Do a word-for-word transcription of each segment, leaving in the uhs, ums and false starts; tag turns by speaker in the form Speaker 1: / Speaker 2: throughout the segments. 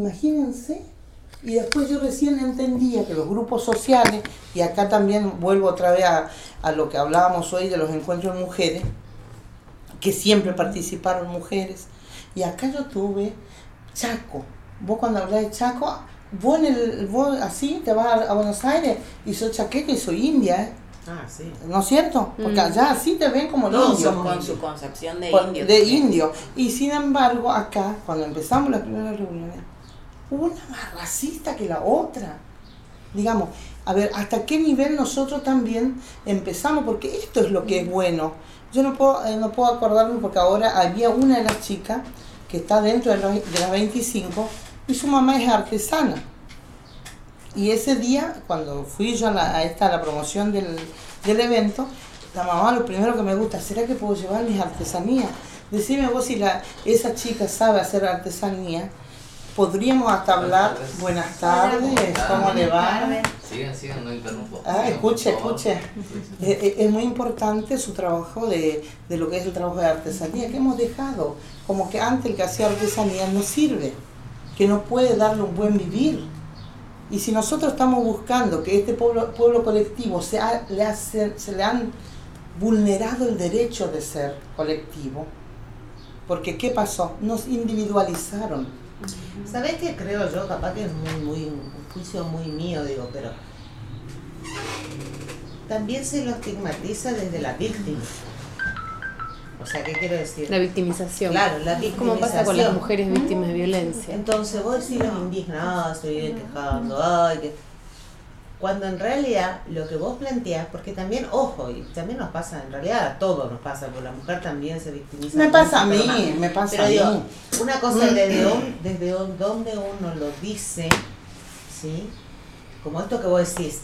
Speaker 1: imagínense. Y después yo recién entendía que los grupos sociales, y acá también vuelvo otra vez a, a lo que hablábamos hoy de los encuentros de mujeres, que siempre participaron mujeres, y acá yo tuve Chaco. Vos cuando hablas de Chaco, vos, en el, vos así te vas a, a Buenos Aires y soy chaqueca y soy india, ¿eh?
Speaker 2: Ah, sí.
Speaker 1: ¿No es cierto? Porque
Speaker 3: Mm.
Speaker 1: allá así te ven como
Speaker 2: Todos
Speaker 1: indio.
Speaker 2: son
Speaker 3: Con su concepción de
Speaker 1: Con-
Speaker 3: indio.
Speaker 1: De indio. Y sin embargo, acá, cuando empezamos las primeras reuniones, una más racista que la otra. Digamos, a ver, ¿hasta qué nivel nosotros también empezamos? Porque esto es lo que es bueno. Yo no puedo, eh, no puedo acordarme porque ahora había una de las chicas que está dentro de, los, de las veinticinco y su mamá es artesana. Y ese día, cuando fui yo a, la, a esta a la promoción del, del evento, la mamá lo primero que me gusta, ¿será que puedo llevar mis artesanías? Decime vos si la, esa chica sabe hacer artesanía. Podríamos hasta hablar, buenas tardes, ¿cómo le va?
Speaker 4: Sigan, sigan, no interrumpo.
Speaker 1: Ah,
Speaker 4: Sigan,
Speaker 1: escuche,
Speaker 4: por favor.
Speaker 1: escuche. Es, es muy importante su trabajo de, de lo que es el trabajo de artesanía, que hemos dejado. Como que antes el que hacía artesanía no sirve, que no puede darle un buen vivir. Y si nosotros estamos buscando que este pueblo, pueblo colectivo se, ha, le hace, se le han vulnerado el derecho de ser colectivo, porque ¿qué pasó? Nos individualizaron.
Speaker 2: ¿Sabés qué creo yo? Capaz que es muy, muy, un juicio muy mío, digo, pero también se lo estigmatiza desde la víctima. O sea, ¿qué quiero decir?
Speaker 3: La victimización.
Speaker 2: Claro, la
Speaker 3: Es
Speaker 2: victimización.
Speaker 3: como pasa con las mujeres víctimas de violencia.
Speaker 2: Entonces vos decís los indignados, se vienen quejando, ay, que... Cuando en realidad lo que vos planteás, porque también, ojo, y también nos pasa, en realidad a todos nos pasa, porque la mujer también se victimiza.
Speaker 1: Me pasa a
Speaker 2: mucho,
Speaker 1: mí,
Speaker 2: pero
Speaker 1: me pasa
Speaker 2: Pero
Speaker 1: a
Speaker 2: digo,
Speaker 1: mí.
Speaker 2: una cosa es desde, un- desde un- donde uno lo dice, ¿sí? Como esto que vos decís,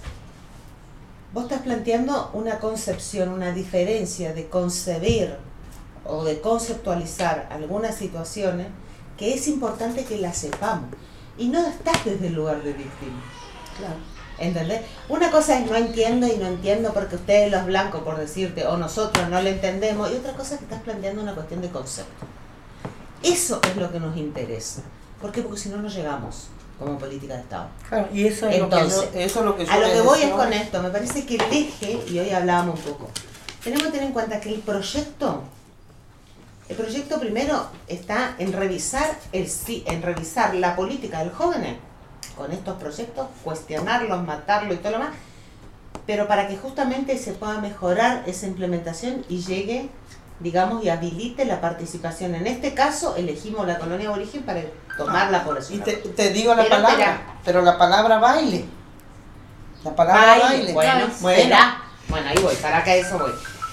Speaker 2: vos estás planteando una concepción, una diferencia de concebir o de conceptualizar algunas situaciones que es importante que las sepamos. Y no estás desde el lugar de víctima.
Speaker 1: Claro.
Speaker 2: ¿Entendés? Una cosa es no entiendo y no entiendo porque ustedes los blancos, por decirte, o nosotros no lo entendemos, y otra cosa es que estás planteando una cuestión de concepto. Eso es lo que nos interesa. ¿Por qué? Porque si no, no llegamos como política de Estado.
Speaker 1: Claro, y eso es,
Speaker 2: Entonces,
Speaker 1: lo, que yo, eso es lo que yo
Speaker 2: A lo
Speaker 1: les
Speaker 2: que voy es
Speaker 1: deseo.
Speaker 2: con esto, me parece que el eje, y hoy hablábamos un poco, tenemos que tener en cuenta que el proyecto, el proyecto primero está en revisar, el, sí- en revisar la política del joven con estos proyectos, cuestionarlos, matarlo y todo lo más, pero para que justamente se pueda mejorar esa implementación y llegue, digamos, y habilite la participación. En este caso, elegimos la colonia aborigen para tomarla por eso.
Speaker 1: Y te, te digo la
Speaker 2: Pero
Speaker 1: palabra,
Speaker 2: espera.
Speaker 1: pero la palabra baile. La palabra baile.
Speaker 2: Bueno,
Speaker 1: Bueno.
Speaker 2: espera. Bueno, ahí voy, para acá eso voy.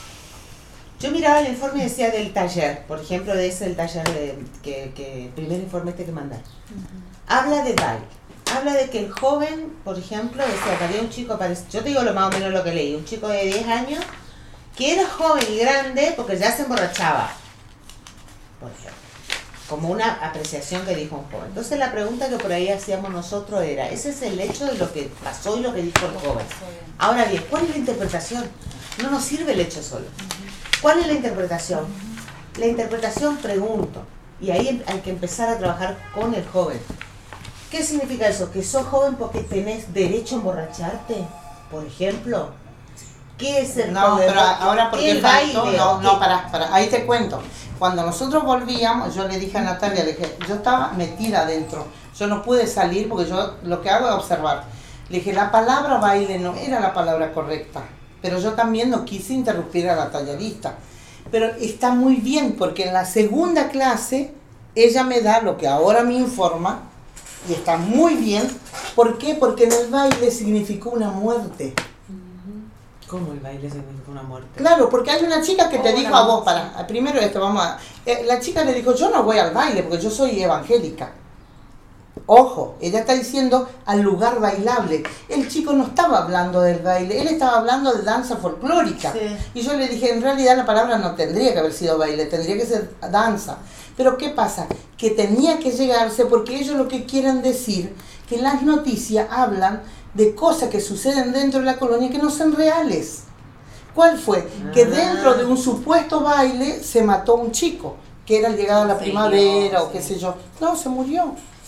Speaker 2: Yo miraba el informe y decía del taller, por ejemplo, de ese el taller de, que, que el primer informe este que mandaron. Habla de baile. Habla de que el joven, por ejemplo, decía que había un chico, parece- yo te digo lo más o menos lo que leí, un chico de diez años, que era joven y grande porque ya se emborrachaba, por ejemplo, como una apreciación que dijo un joven. Entonces la pregunta que por ahí hacíamos nosotros era, ese es el hecho de lo que pasó y lo que dijo el joven. Ahora bien, ¿cuál es la interpretación? No nos sirve el hecho solo. ¿Cuál es la interpretación? La interpretación, pregunto, y ahí hay que empezar a trabajar con el joven. ¿Qué significa eso? ¿Que sos joven porque tenés derecho a emborracharte? Por ejemplo. ¿Qué es el
Speaker 1: No,
Speaker 2: joven?
Speaker 1: pero ahora porque
Speaker 2: ¿El
Speaker 1: faltó,
Speaker 2: baile?
Speaker 1: no,
Speaker 2: ¿Qué?
Speaker 1: no, para, para, ahí te cuento. Cuando nosotros volvíamos, yo le dije a Natalia, le dije, yo estaba metida adentro, yo no pude salir porque yo lo que hago es observar. Le dije, la palabra baile no era la palabra correcta, pero yo también no quise interrumpir a la tallerista. Pero está muy bien porque en la segunda clase ella me da lo que ahora me informa y está muy bien. ¿Por qué? Porque en el baile significó una muerte.
Speaker 2: ¿Cómo el baile significa una muerte?
Speaker 1: Claro, porque hay una chica que te
Speaker 2: Oh,
Speaker 1: dijo
Speaker 2: la
Speaker 1: a vos,
Speaker 2: música.
Speaker 1: para, primero esto, vamos a... eh, la chica le dijo, yo no voy al baile porque yo soy evangélica. Ojo, ella está diciendo al lugar bailable. El chico no estaba hablando del baile, él estaba hablando de danza folclórica.
Speaker 2: Sí.
Speaker 1: Y yo le dije, en realidad la palabra no tendría que haber sido baile, tendría que ser danza. Pero ¿qué pasa? Que tenía que llegarse porque ellos lo que quieren decir, que en las noticias hablan de cosas que suceden dentro de la colonia que no son reales. ¿Cuál fue? Que
Speaker 2: Ah.
Speaker 1: dentro de un supuesto baile se mató un chico, que era el llegado a la
Speaker 3: Se
Speaker 1: primavera
Speaker 3: dio,
Speaker 1: o qué
Speaker 3: sí.
Speaker 1: sé yo. No, se murió.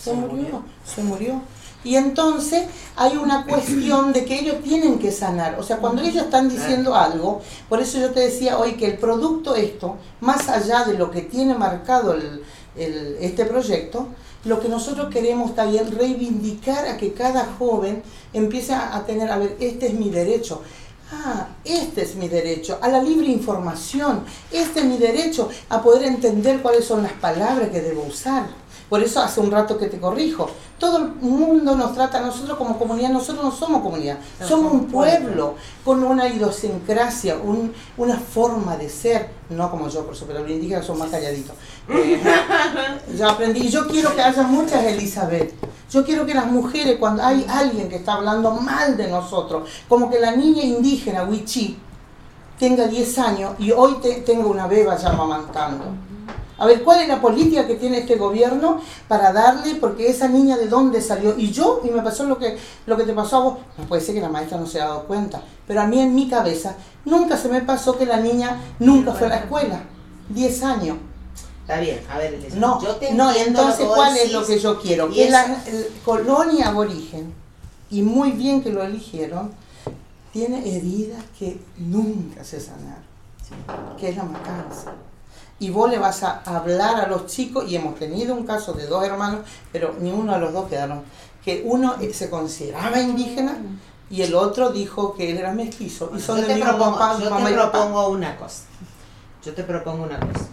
Speaker 1: Se, se murió, murió, se murió. Y entonces hay una cuestión de que ellos tienen que sanar. O sea, cuando ellos están diciendo algo, por eso yo te decía hoy que el producto esto, más allá de lo que tiene marcado el, el, este proyecto, lo que nosotros queremos también reivindicar a que cada joven empiece a tener, a ver, este es mi derecho. Ah, este es mi derecho a la libre información. Este es mi derecho a poder entender cuáles son las palabras que debo usar. Por eso hace un rato que te corrijo. Todo el mundo nos trata a nosotros como comunidad. Nosotros no somos comunidad. No, somos un pueblo con una idiosincrasia, un, una forma de ser. No como yo, por supuesto, los indígenas son más calladitos. Eh, yo aprendí. Y yo quiero que haya muchas Elizabeth. Yo quiero que las mujeres, cuando hay alguien que está hablando mal de nosotros, como que la niña indígena, Wichí, tenga diez años y hoy te, tenga una beba ya amamantando. A ver, ¿cuál es la política que tiene este gobierno para darle? Porque esa niña de dónde salió. Y yo, y me pasó lo que, lo que te pasó a vos. No puede ser que la maestra no se haya dado cuenta. Pero a mí en mi cabeza nunca se me pasó que la niña nunca fue a la escuela. Diez años.
Speaker 2: Está bien, a ver, Elisa,
Speaker 1: no,
Speaker 2: yo te
Speaker 1: no, entonces, ¿cuál
Speaker 2: decís?
Speaker 1: Es lo que yo quiero? Que la, la colonia aborigen, y muy bien que lo eligieron, tiene heridas que nunca se sanaron, que es la matanza. Y vos le vas a hablar a los chicos, y hemos tenido un caso de dos hermanos, pero ni uno de los dos quedaron, que uno se consideraba indígena y el otro dijo que él era mestizo.
Speaker 2: Bueno,
Speaker 1: y son
Speaker 2: yo
Speaker 1: de
Speaker 2: te
Speaker 1: mi
Speaker 2: propongo,
Speaker 1: papá,
Speaker 2: yo
Speaker 1: mamá
Speaker 2: te
Speaker 1: y papá.
Speaker 2: propongo una cosa. Yo te propongo una cosa.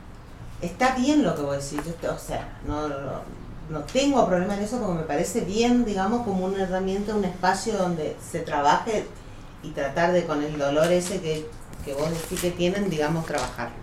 Speaker 2: Está bien lo que vos decís, yo te, o sea, no, no, no tengo problema en eso porque me parece bien, digamos, como una herramienta, un espacio donde se trabaje y tratar de con el dolor ese que, que vos decís que tienen, digamos, trabajarlo.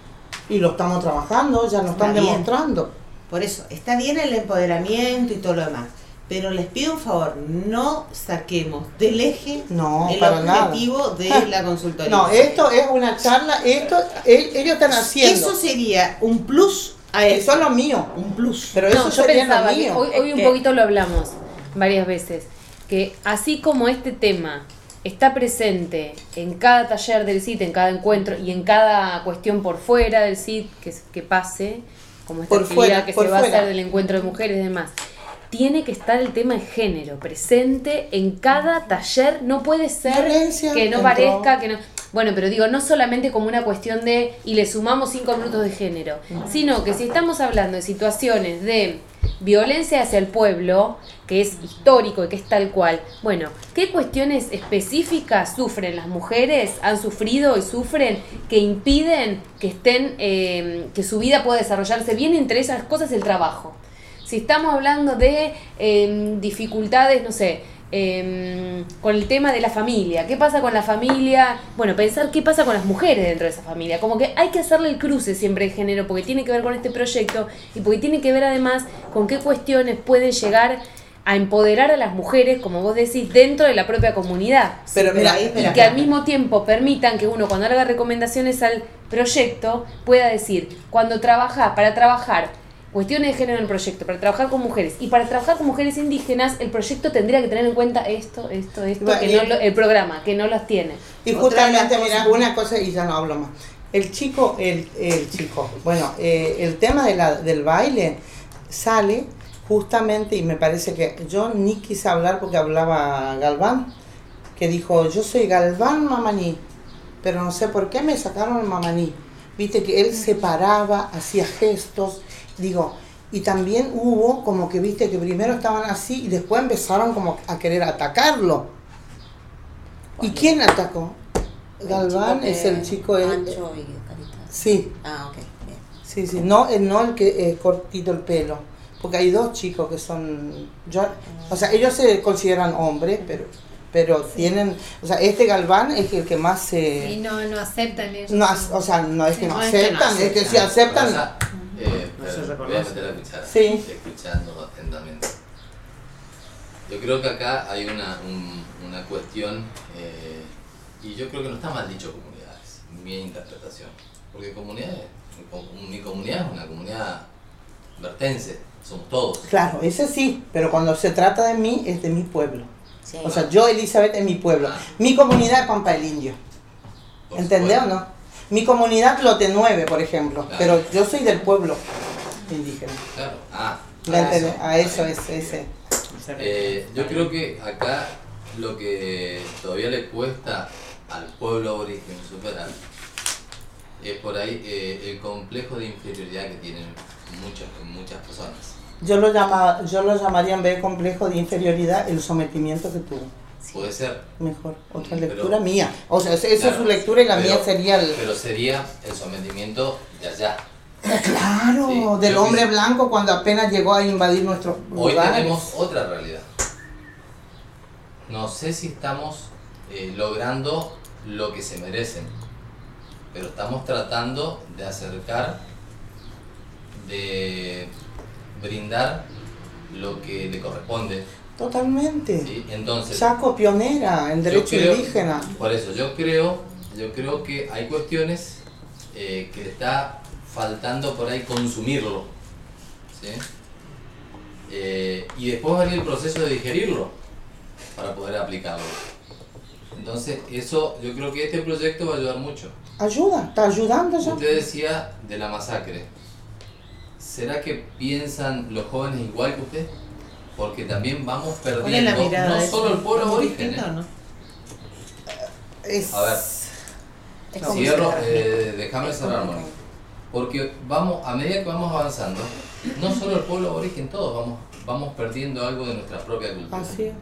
Speaker 1: Y lo estamos trabajando, ya nos están
Speaker 2: Está bien.
Speaker 1: demostrando.
Speaker 2: Por eso, está bien el empoderamiento y todo lo demás, pero les pido un favor, no saquemos del eje
Speaker 1: no,
Speaker 2: el
Speaker 1: para
Speaker 2: objetivo
Speaker 1: nada.
Speaker 2: de la consultoría.
Speaker 1: No, esto es una charla, esto ellos están haciendo.
Speaker 2: Eso sería un plus a eso.
Speaker 1: Eso es lo mío.
Speaker 2: Un plus.
Speaker 1: Pero
Speaker 3: No,
Speaker 1: eso
Speaker 3: yo
Speaker 1: sería
Speaker 3: pensaba
Speaker 1: lo
Speaker 3: que
Speaker 1: mío.
Speaker 3: hoy, hoy un
Speaker 5: que-
Speaker 3: poquito lo hablamos varias veces, que así como este tema está presente en cada taller del C I T, en cada encuentro y en cada cuestión por fuera del C I T que, que pase, como esta
Speaker 1: Por
Speaker 3: actividad
Speaker 1: fuera,
Speaker 3: que
Speaker 1: por
Speaker 3: se va
Speaker 1: fuera.
Speaker 3: a hacer del encuentro de mujeres y demás, tiene que estar el tema de género presente en cada taller. No puede ser
Speaker 1: Violencia
Speaker 3: que no
Speaker 1: entró.
Speaker 3: parezca, que no... Bueno, pero digo, no solamente como una cuestión de y le sumamos cinco minutos de género, sino que si estamos hablando de situaciones de violencia hacia el pueblo, que es histórico y que es tal cual, bueno, ¿qué cuestiones específicas sufren las mujeres, han sufrido y sufren, que impiden que estén, eh, que su vida pueda desarrollarse bien? Entre esas cosas el trabajo. Si estamos hablando de eh, dificultades, no sé, eh, con el tema de la familia, ¿qué pasa con la familia? Bueno, pensar qué pasa con las mujeres dentro de esa familia, como que hay que hacerle el cruce siempre de género, porque tiene que ver con este proyecto y porque tiene que ver además con qué cuestiones pueden llegar a empoderar a las mujeres, como vos decís, dentro de la propia comunidad.
Speaker 1: Pero mira,
Speaker 2: ahí,
Speaker 3: Y
Speaker 2: espera,
Speaker 3: que al
Speaker 2: espera.
Speaker 3: mismo tiempo permitan que uno, cuando haga recomendaciones al proyecto, pueda decir, cuando trabajás, para trabajar cuestiones de género en el proyecto, para trabajar con mujeres y para trabajar con mujeres indígenas, el proyecto tendría que tener en cuenta esto, esto, esto,
Speaker 1: Bueno,
Speaker 3: que
Speaker 1: y-
Speaker 3: no lo- el programa, que no las tiene.
Speaker 1: Y
Speaker 2: Otra de las
Speaker 1: justamente,
Speaker 2: cosas-
Speaker 1: mira, una cosa y ya no hablo más. El chico, el, el chico, bueno, eh, el tema de la, del baile sale justamente, y me parece que yo ni quise hablar porque hablaba Galván, que dijo, yo soy Galván Mamaní, pero no sé por qué me sacaron el Mamaní. Viste que él se paraba, hacía gestos, digo, y también hubo como que, viste, que primero estaban así y después empezaron como a querer atacarlo. ¿Y quién atacó? Galván es el chico de...
Speaker 5: Ancho y Carita.
Speaker 1: Sí,
Speaker 5: Ah, ok. Bien.
Speaker 1: sí, sí. No, el, no el que es cortito el pelo. Porque hay dos chicos que son... Yo, o sea, ellos se consideran hombres, pero pero tienen... O sea, este Galván es el que más se...
Speaker 6: Y no, no aceptan ellos.
Speaker 1: no, ac- o sea, no es que
Speaker 6: Sí,
Speaker 1: no
Speaker 5: no es que no
Speaker 1: aceptan, es que si aceptan...
Speaker 4: Rosa, eh,
Speaker 2: No se
Speaker 4: pero
Speaker 2: reconoce.
Speaker 4: voy a meter la cuchara.
Speaker 1: Sí.
Speaker 4: Escuchando atentamente. Yo creo que acá hay una, un- una cuestión, eh, y yo creo que no está mal dicho comunidades, mi interpretación. Porque comunidades, mi comunidad es una comunidad vertense, somos todos.
Speaker 1: Claro, ese sí, pero cuando se trata de mí, es de mi pueblo.
Speaker 5: Sí.
Speaker 1: O sea, yo, Elizabeth, es mi pueblo. Mi comunidad es Pampa del Indio.
Speaker 4: Por
Speaker 1: ¿Entendés o
Speaker 4: supuesto.
Speaker 1: no? Mi comunidad Lote nueve, por ejemplo.
Speaker 4: Claro.
Speaker 1: Pero yo soy del pueblo indígena.
Speaker 4: Claro, ah,
Speaker 1: ¿Me entendés?
Speaker 4: eso.
Speaker 1: A eso es ese.
Speaker 4: Eh, yo creo que acá lo que todavía le cuesta al pueblo aborigen superar es por ahí eh, el complejo de inferioridad que tienen muchas, muchas personas.
Speaker 1: Yo lo, llama, yo lo llamaría en vez de complejo de inferioridad el sometimiento que tuvo.
Speaker 4: Puede ser.
Speaker 1: Mejor, otra
Speaker 4: Pero-
Speaker 1: lectura mía. O sea, esa es
Speaker 4: Claro,
Speaker 1: su lectura y la
Speaker 4: pero-
Speaker 1: mía sería el...
Speaker 4: Pero sería el sometimiento de allá.
Speaker 1: Claro,
Speaker 4: Sí,
Speaker 1: del
Speaker 4: yo
Speaker 1: hombre
Speaker 4: quis-
Speaker 1: blanco cuando apenas llegó a invadir nuestros
Speaker 4: Hoy
Speaker 1: lugares.
Speaker 4: tenemos otra realidad. No sé si estamos eh, logrando lo que se merecen, pero estamos tratando de acercar, de brindar lo que le corresponde.
Speaker 1: Totalmente.
Speaker 4: ¿Sí? Entonces,
Speaker 1: Chaco pionera en derecho
Speaker 4: yo creo-
Speaker 1: indígena.
Speaker 4: por eso yo creo, yo creo que hay cuestiones eh, que le está faltando por ahí consumirlo, ¿sí? Eh, y después va a venir el proceso de digerirlo para poder aplicarlo. Entonces eso, yo creo que este proyecto va a ayudar mucho.
Speaker 1: Ayuda, está ayudando ya.
Speaker 4: Usted decía de la masacre. ¿Será que piensan los jóvenes igual que usted? Porque también vamos
Speaker 2: ¿Cuál es la
Speaker 4: perdiendo
Speaker 2: mirada
Speaker 4: no
Speaker 2: de
Speaker 4: solo
Speaker 2: eso?
Speaker 4: el pueblo
Speaker 2: ¿Es
Speaker 4: aborigen.
Speaker 2: distinto
Speaker 4: ¿eh?
Speaker 2: o no?
Speaker 1: Es...
Speaker 4: A ver,
Speaker 5: Es como
Speaker 4: cierro,
Speaker 5: que-
Speaker 4: eh, déjame
Speaker 5: es como
Speaker 4: cerrar,
Speaker 5: que-
Speaker 4: Mónica. Porque vamos, a medida que vamos avanzando, no solo el pueblo aborigen, todos vamos, vamos perdiendo algo de nuestra propia cultura.
Speaker 1: Así es.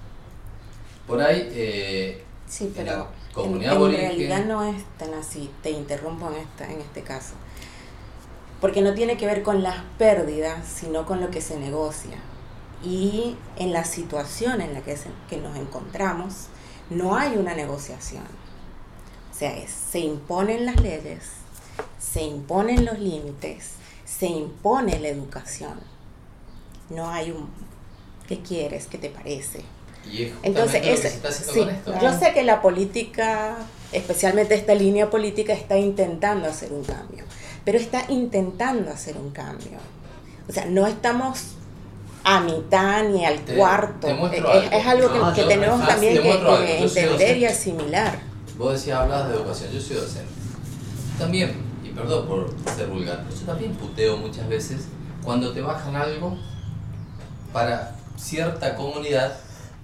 Speaker 4: Por ahí, eh,
Speaker 5: Sí,
Speaker 4: en la
Speaker 5: pero
Speaker 4: comunidad
Speaker 5: en, en
Speaker 4: aborigen-
Speaker 5: realidad no es tan así. Te interrumpo en, esta, en este caso. Porque no tiene que ver con las pérdidas, sino con lo que se negocia. Y en la situación en la que, se- que nos encontramos, no hay una negociación. O sea, es, se imponen las leyes, se imponen los límites, se impone la educación. No hay un ¿qué quieres? ¿Qué te parece?
Speaker 4: y es justamente
Speaker 5: Entonces,
Speaker 4: lo que
Speaker 5: es-
Speaker 4: se está haciendo
Speaker 5: sí,
Speaker 4: con esto.
Speaker 5: yo sé que la política, especialmente esta línea política, está intentando hacer un cambio, pero está intentando hacer un cambio. O sea, no estamos a mitad ni al
Speaker 4: Te-
Speaker 5: cuarto.
Speaker 4: te muestro
Speaker 5: es,
Speaker 4: algo.
Speaker 5: es algo que,
Speaker 4: No,
Speaker 5: que
Speaker 4: yo-
Speaker 5: tenemos
Speaker 4: ah,
Speaker 5: también
Speaker 4: te
Speaker 5: que,
Speaker 4: muestro algo.
Speaker 5: que
Speaker 4: Yo soy
Speaker 5: entender y
Speaker 4: docente.
Speaker 5: asimilar.
Speaker 4: Vos decías, hablabas de educación, yo soy docente. También, y perdón por ser vulgar, pero yo también puteo muchas veces cuando te bajan algo para cierta comunidad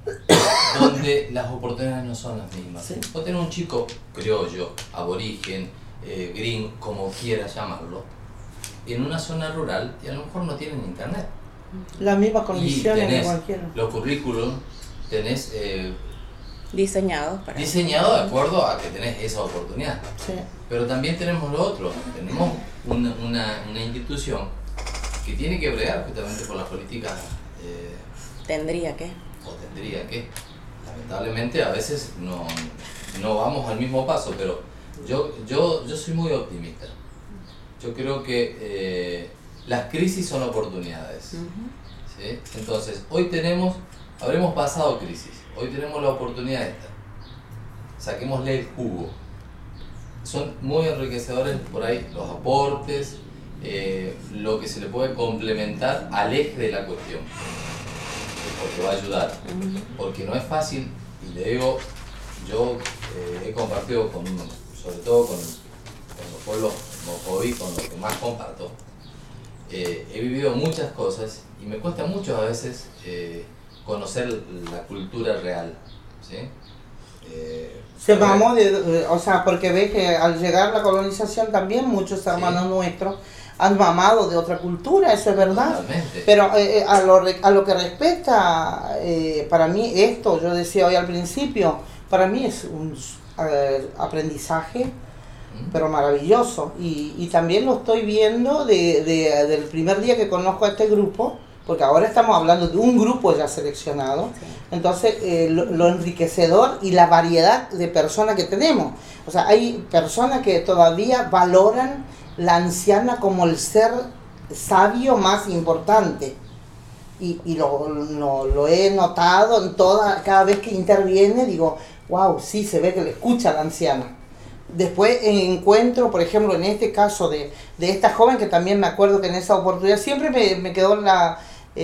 Speaker 4: donde las oportunidades no son las mismas.
Speaker 1: Sí.
Speaker 4: Vos tenés un chico criollo, aborigen, eh, green, como quieras llamarlo, en una zona rural y a lo mejor no tienen internet.
Speaker 1: Las mismas
Speaker 4: Y
Speaker 1: condiciones de
Speaker 4: tenés
Speaker 1: cualquiera.
Speaker 4: los currículum, tenés eh,
Speaker 5: Diseñados para
Speaker 4: diseñado de acuerdo a que tenés esa oportunidad.
Speaker 1: Sí.
Speaker 4: Pero también tenemos lo otro, tenemos una, una, una institución que tiene que bregar justamente por las políticas, eh,
Speaker 5: tendría que.
Speaker 4: o tendría que. Lamentablemente a veces no, no vamos al mismo paso, pero yo, yo, yo soy muy optimista. Yo creo que eh, las crisis son oportunidades.
Speaker 5: Ujú.
Speaker 4: ¿Sí? Entonces, hoy tenemos, habremos pasado crisis, hoy tenemos la oportunidad esta. Saquémosle el jugo. Son muy enriquecedores por ahí los aportes, eh, lo que se le puede complementar al eje de la cuestión, porque va a ayudar,
Speaker 5: Ujú.
Speaker 4: porque no es fácil, y le digo, yo eh, he compartido con, sobre todo con, con los pueblos mojoví, con los que más comparto, eh, he vivido muchas cosas y me cuesta mucho a veces eh, conocer la cultura real, ¿sí? Eh,
Speaker 1: Se
Speaker 4: a ver,
Speaker 1: mamó de, de- o sea, porque ves que al llegar la colonización también muchos hermanos nuestros han mamado de otra cultura, eso es verdad.
Speaker 4: Totalmente.
Speaker 1: Pero eh, eh, a, lo, re- a lo que respecta, eh, para mí esto, yo decía hoy al principio, para mí es un eh, aprendizaje,
Speaker 4: ¿Mm?
Speaker 1: pero maravilloso. Y, y también lo estoy viendo de, de- del primer día que conozco a este grupo, porque ahora estamos hablando de un grupo ya seleccionado.
Speaker 5: Sí.
Speaker 1: Entonces, eh, lo, lo enriquecedor y la variedad de personas que tenemos. O sea, hay personas que todavía valoran la anciana como el ser sabio más importante. Y, y lo, lo, lo he notado en toda, cada vez que interviene, digo, wow, sí, se ve que le escucha a la anciana. Después encuentro, por ejemplo, en este caso de, de esta joven, que también me acuerdo que en esa oportunidad siempre me, me quedó en la,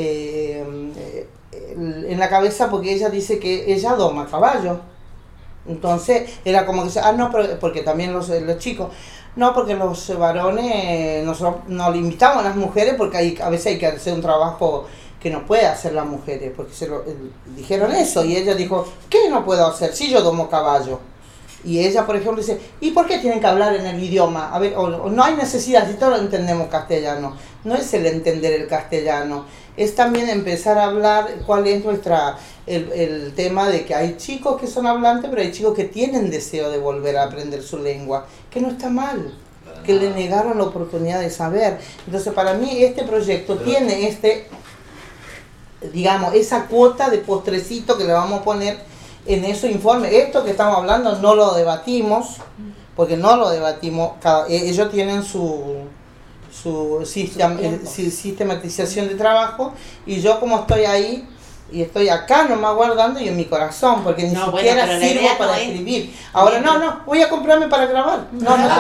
Speaker 1: eh, en la cabeza, porque ella dice que ella doma caballo. Entonces era como que, ah, no, pero, porque también los, los chicos, No, porque los varones, nosotros no le invitamos a las mujeres porque hay, a veces hay que hacer un trabajo que no puede hacer las mujeres, porque se lo, eh, dijeron eso y ella dijo, ¿qué no puedo hacer si yo domo caballo? Y ella, por ejemplo, dice, ¿y por qué tienen que hablar en el idioma? A ver, o, o no hay necesidad, si todos entendemos castellano. No es el entender el castellano, es también empezar a hablar cuál es nuestra el, el tema de que hay chicos que son hablantes, pero hay chicos que tienen deseo de volver a aprender su lengua, que no está mal, que le negaron la oportunidad de saber. Entonces, para mí, este proyecto pero, tiene este, digamos, esa cuota de postrecito que le vamos a poner en ese informe. Esto que estamos hablando no lo debatimos, porque no lo debatimos, cada, ellos tienen su, su, sistem, su sistematización de trabajo, y yo como estoy ahí, y estoy acá nomás guardando y en mi corazón, porque ni no, siquiera bueno, sirvo para no escribir. Es... Ahora no, no, voy a comprarme para grabar. No, no, no, no,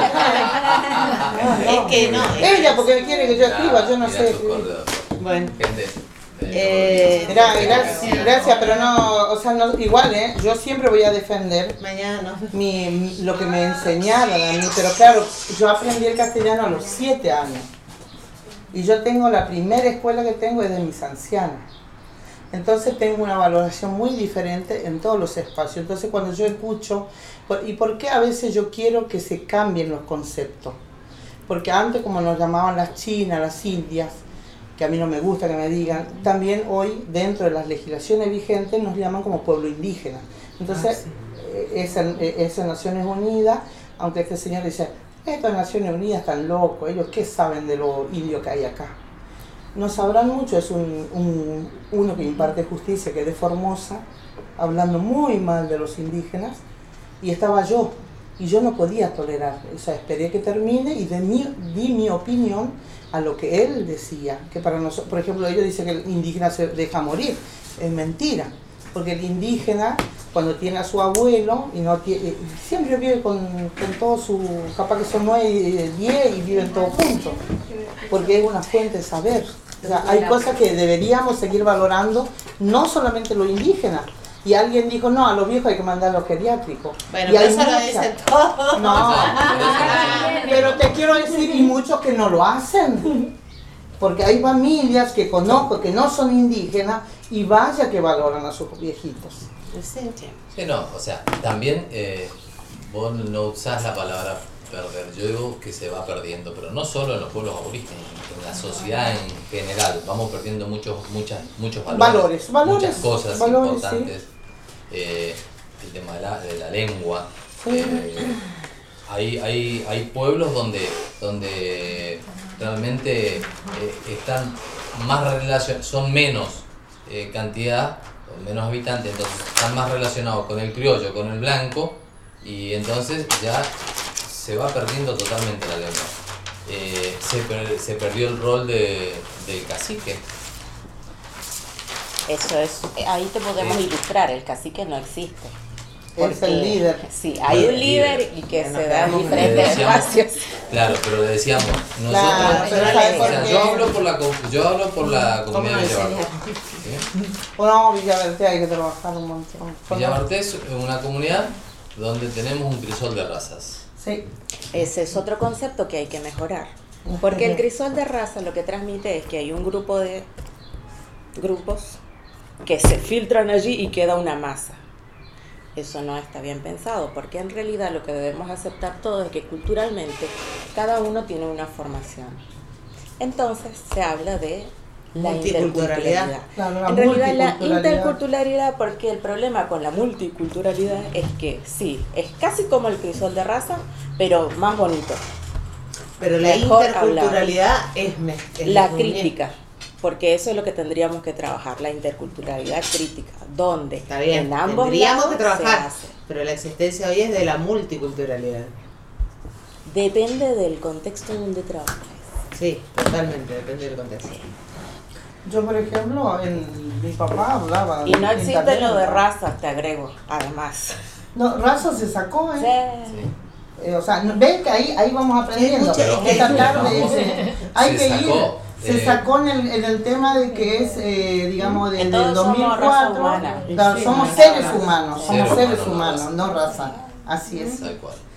Speaker 1: no. Es que no. Ella porque quiere que yo escriba, yo no sé escribir. Bueno. Eh, Gra gracias, gracias, pero no, o sea, no, igual, ¿eh? Yo siempre voy a defender
Speaker 2: Mañana.
Speaker 1: mi, mi, lo que me enseñaron a mí, pero claro, yo aprendí el castellano a los siete años y yo tengo la primera escuela que tengo es de mis ancianos, entonces tengo una valoración muy diferente en todos los espacios. Entonces cuando yo escucho, ¿y por qué a veces yo quiero que se cambien los conceptos? Porque antes, como nos llamaban las chinas, las indias, que a mí no me gusta que me digan, también hoy dentro de las legislaciones vigentes nos llaman como pueblo indígena. Entonces, ah, sí. esa, esa Naciones Unidas, aunque este señor dice, estas Naciones Unidas están locos, ellos qué saben de lo indio que hay acá. No sabrán mucho, es un, un, uno que imparte justicia, que es de Formosa, hablando muy mal de los indígenas, y estaba yo, y yo no podía tolerar, o sea, esperé que termine y de mi, di mi opinión a lo que él decía, que para nosotros, por ejemplo, ellos dicen que el indígena se deja morir, es mentira, porque el indígena cuando tiene a su abuelo y no tiene, siempre vive con, con todo su, capaz que son nueve, diez y viven todos juntos, porque es una fuente de saber. O sea, hay cosas que deberíamos seguir valorando, no solamente los indígenas. Y alguien dijo, no, a los viejos hay que mandar a los geriátricos.
Speaker 2: Bueno,
Speaker 1: y
Speaker 2: pero eso lo dicen todos.
Speaker 1: No, pero te quiero decir, y muchos que no lo hacen. Porque hay familias que conozco que no son indígenas y vaya que valoran a sus viejitos.
Speaker 4: Sí, no, o sea, también eh, vos no usás la palabra perder. Yo digo que se va perdiendo, pero no solo en los pueblos aborígenes, en la sociedad en general. Vamos perdiendo muchos, muchas, muchos valores,
Speaker 1: valores, valores
Speaker 4: muchas cosas
Speaker 1: valores,
Speaker 4: importantes.
Speaker 1: Sí.
Speaker 4: Eh, el tema de la, de la lengua. Eh, hay, hay, hay pueblos donde, donde realmente eh, están más relacion son menos eh, cantidad, menos habitantes, entonces están más relacionados con el criollo, con el blanco, y entonces ya se va perdiendo totalmente la lengua. Eh, se, per, se perdió el rol de, del cacique.
Speaker 5: Eso es, ahí te podemos sí. ilustrar, el cacique no existe.
Speaker 1: Porque, es el líder.
Speaker 5: Sí, hay un líder, líder y que bueno, se da diferentes espacios.
Speaker 4: Claro, pero le decíamos, nosotros,
Speaker 1: claro, pero
Speaker 4: o sea, yo hablo por la, yo hablo por la comunidad de Villabarté. ¿Sí?
Speaker 1: Bueno, Villabarté hay que trabajar un montón.
Speaker 4: Villabarté es una comunidad donde tenemos un crisol de razas.
Speaker 1: Sí.
Speaker 5: Ese es otro concepto que hay que mejorar. Porque el crisol de raza lo que transmite es que hay un grupo de grupos que se filtran allí y queda una masa. Eso no está bien pensado, porque en realidad lo que debemos aceptar todos es que culturalmente cada uno tiene una formación. Entonces se habla de la interculturalidad.
Speaker 1: Claro, la
Speaker 5: en realidad la interculturalidad, porque el problema con la multiculturalidad es que sí, es casi como el crisol de raza, pero más bonito.
Speaker 2: Pero la Mejor interculturalidad es, es
Speaker 5: la crítica. Porque eso es lo que tendríamos que trabajar, la interculturalidad crítica, donde
Speaker 2: Está bien,
Speaker 5: en ambos
Speaker 2: tendríamos
Speaker 5: lados
Speaker 2: que trabajar,
Speaker 5: se hace.
Speaker 2: Pero la existencia hoy es de la multiculturalidad.
Speaker 5: Depende del contexto en donde trabajes.
Speaker 2: Sí, totalmente, depende del contexto. Sí.
Speaker 1: Yo, por ejemplo, en, mi papá hablaba...
Speaker 5: Y no existe lo de razas, te agrego, además.
Speaker 1: No, raza se sacó, ¿eh?
Speaker 5: Sí.
Speaker 1: Sí. Eh, o sea, ven que ahí, ahí vamos aprendiendo. Esta tarde no, dice, hay que ir... Se sacó en el, en el tema de que es, eh, digamos, desde el dos mil cuatro,
Speaker 5: somos,
Speaker 1: claro, somos seres humanos, somos seres humanos, no raza, así es.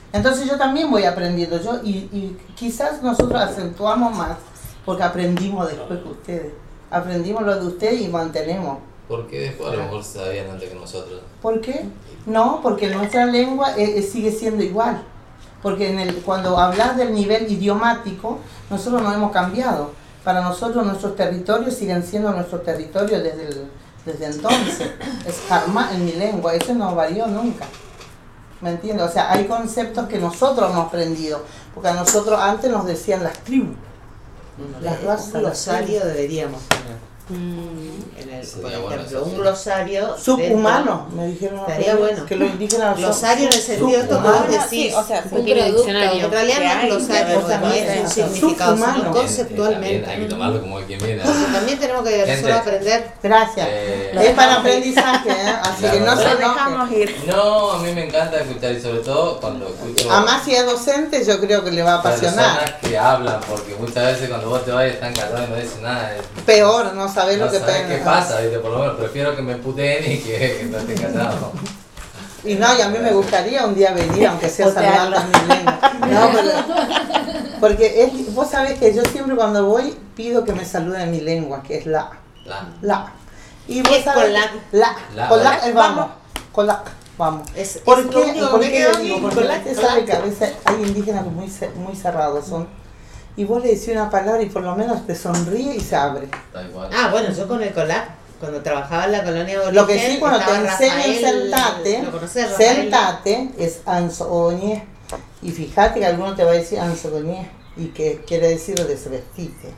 Speaker 1: Entonces yo también voy aprendiendo, yo y, y quizás nosotros acentuamos más porque aprendimos después que ustedes. Aprendimos lo de ustedes y mantenemos.
Speaker 4: ¿Por qué después a lo mejor sabían antes que nosotros?
Speaker 1: ¿Por qué? No, porque nuestra lengua eh, eh, sigue siendo igual. Porque en el, cuando hablas del nivel idiomático, nosotros no hemos cambiado. Para nosotros nuestros territorios siguen siendo nuestros territorios desde, el, desde entonces. Es jamás en mi lengua, eso no varió nunca. ¿Me entiendes? O sea, hay conceptos que nosotros hemos aprendido. Porque a nosotros antes nos decían las tribus. Las razas,
Speaker 2: un glosario deberíamos tener.
Speaker 5: Mm.
Speaker 2: En el,
Speaker 4: Sería
Speaker 2: por
Speaker 4: bueno
Speaker 2: ejemplo,
Speaker 4: eso,
Speaker 2: un
Speaker 4: sí.
Speaker 2: glosario
Speaker 1: Subhumano, me dijeron.
Speaker 2: Estaría bueno.
Speaker 1: Que los indígenas son
Speaker 2: glosario en el sentido esto que
Speaker 1: subhumanos.
Speaker 2: vos decís.
Speaker 5: Sí, o sea,
Speaker 3: Un diccionario.
Speaker 2: En realidad no es
Speaker 5: que hay,
Speaker 2: glosario
Speaker 5: que
Speaker 2: también es un
Speaker 5: reconocer.
Speaker 2: significado, sino
Speaker 1: Subhumano.
Speaker 2: conceptualmente.
Speaker 4: También hay que tomarlo como quien viene.
Speaker 2: Porque también tenemos que
Speaker 4: Gente.
Speaker 2: solo aprender.
Speaker 1: Gracias.
Speaker 4: Eh,
Speaker 1: Es para aprendizaje, ¿eh? Así
Speaker 4: La
Speaker 1: que no
Speaker 4: verdad.
Speaker 1: se
Speaker 5: Lo dejamos
Speaker 1: enoje.
Speaker 5: ir.
Speaker 4: No, a mí me encanta escuchar y sobre todo cuando escucho
Speaker 1: Además, si es docente, yo creo que le va a apasionar.
Speaker 4: personas que hablan, porque muchas veces cuando vos te vas están callados y no dicen nada. es-
Speaker 1: Peor, no sabés
Speaker 4: no
Speaker 1: lo que
Speaker 4: sabes
Speaker 1: pe-
Speaker 4: qué pasa, ¿viste? Por lo menos prefiero que me puteen y que, que no estén callados.
Speaker 1: Y no, y a mí me gustaría un día venir, aunque sea
Speaker 5: Jotearlo.
Speaker 1: saludando mi lengua. No, pero- porque es, vos sabés que yo siempre cuando voy pido que me saluden en mi lengua, que es la.
Speaker 4: La,
Speaker 1: La. Y
Speaker 2: ¿Qué
Speaker 1: vos
Speaker 2: es
Speaker 1: sabés,
Speaker 2: con la?
Speaker 1: La.
Speaker 4: La.
Speaker 1: Con la,
Speaker 2: Con la.
Speaker 1: es vamos. Con la. Vamos.
Speaker 2: Es, es
Speaker 1: ¿Por
Speaker 2: lo
Speaker 1: qué?
Speaker 2: único
Speaker 1: ¿Y por
Speaker 2: que me
Speaker 1: qué
Speaker 2: quedó
Speaker 1: le
Speaker 2: a mí,
Speaker 1: digo? Porque
Speaker 2: con la-
Speaker 1: usted
Speaker 2: con
Speaker 1: sabe
Speaker 2: la-
Speaker 1: que a veces hay indígenas muy, ce- muy cerrados son. Y vos le decís una palabra y por lo menos te sonríe y se abre.
Speaker 4: da igual.
Speaker 2: Ah, bueno, yo con el colac, cuando trabajaba en la colonia aborigen,
Speaker 1: Lo que sí, cuando te
Speaker 2: estaba
Speaker 1: enseñan
Speaker 2: Rafael,
Speaker 1: sentate,
Speaker 2: ¿lo conocés, Rafael?
Speaker 1: sentate es ansoñé. Y fíjate que alguno te va a decir ansoñé y que quiere decir desvestite.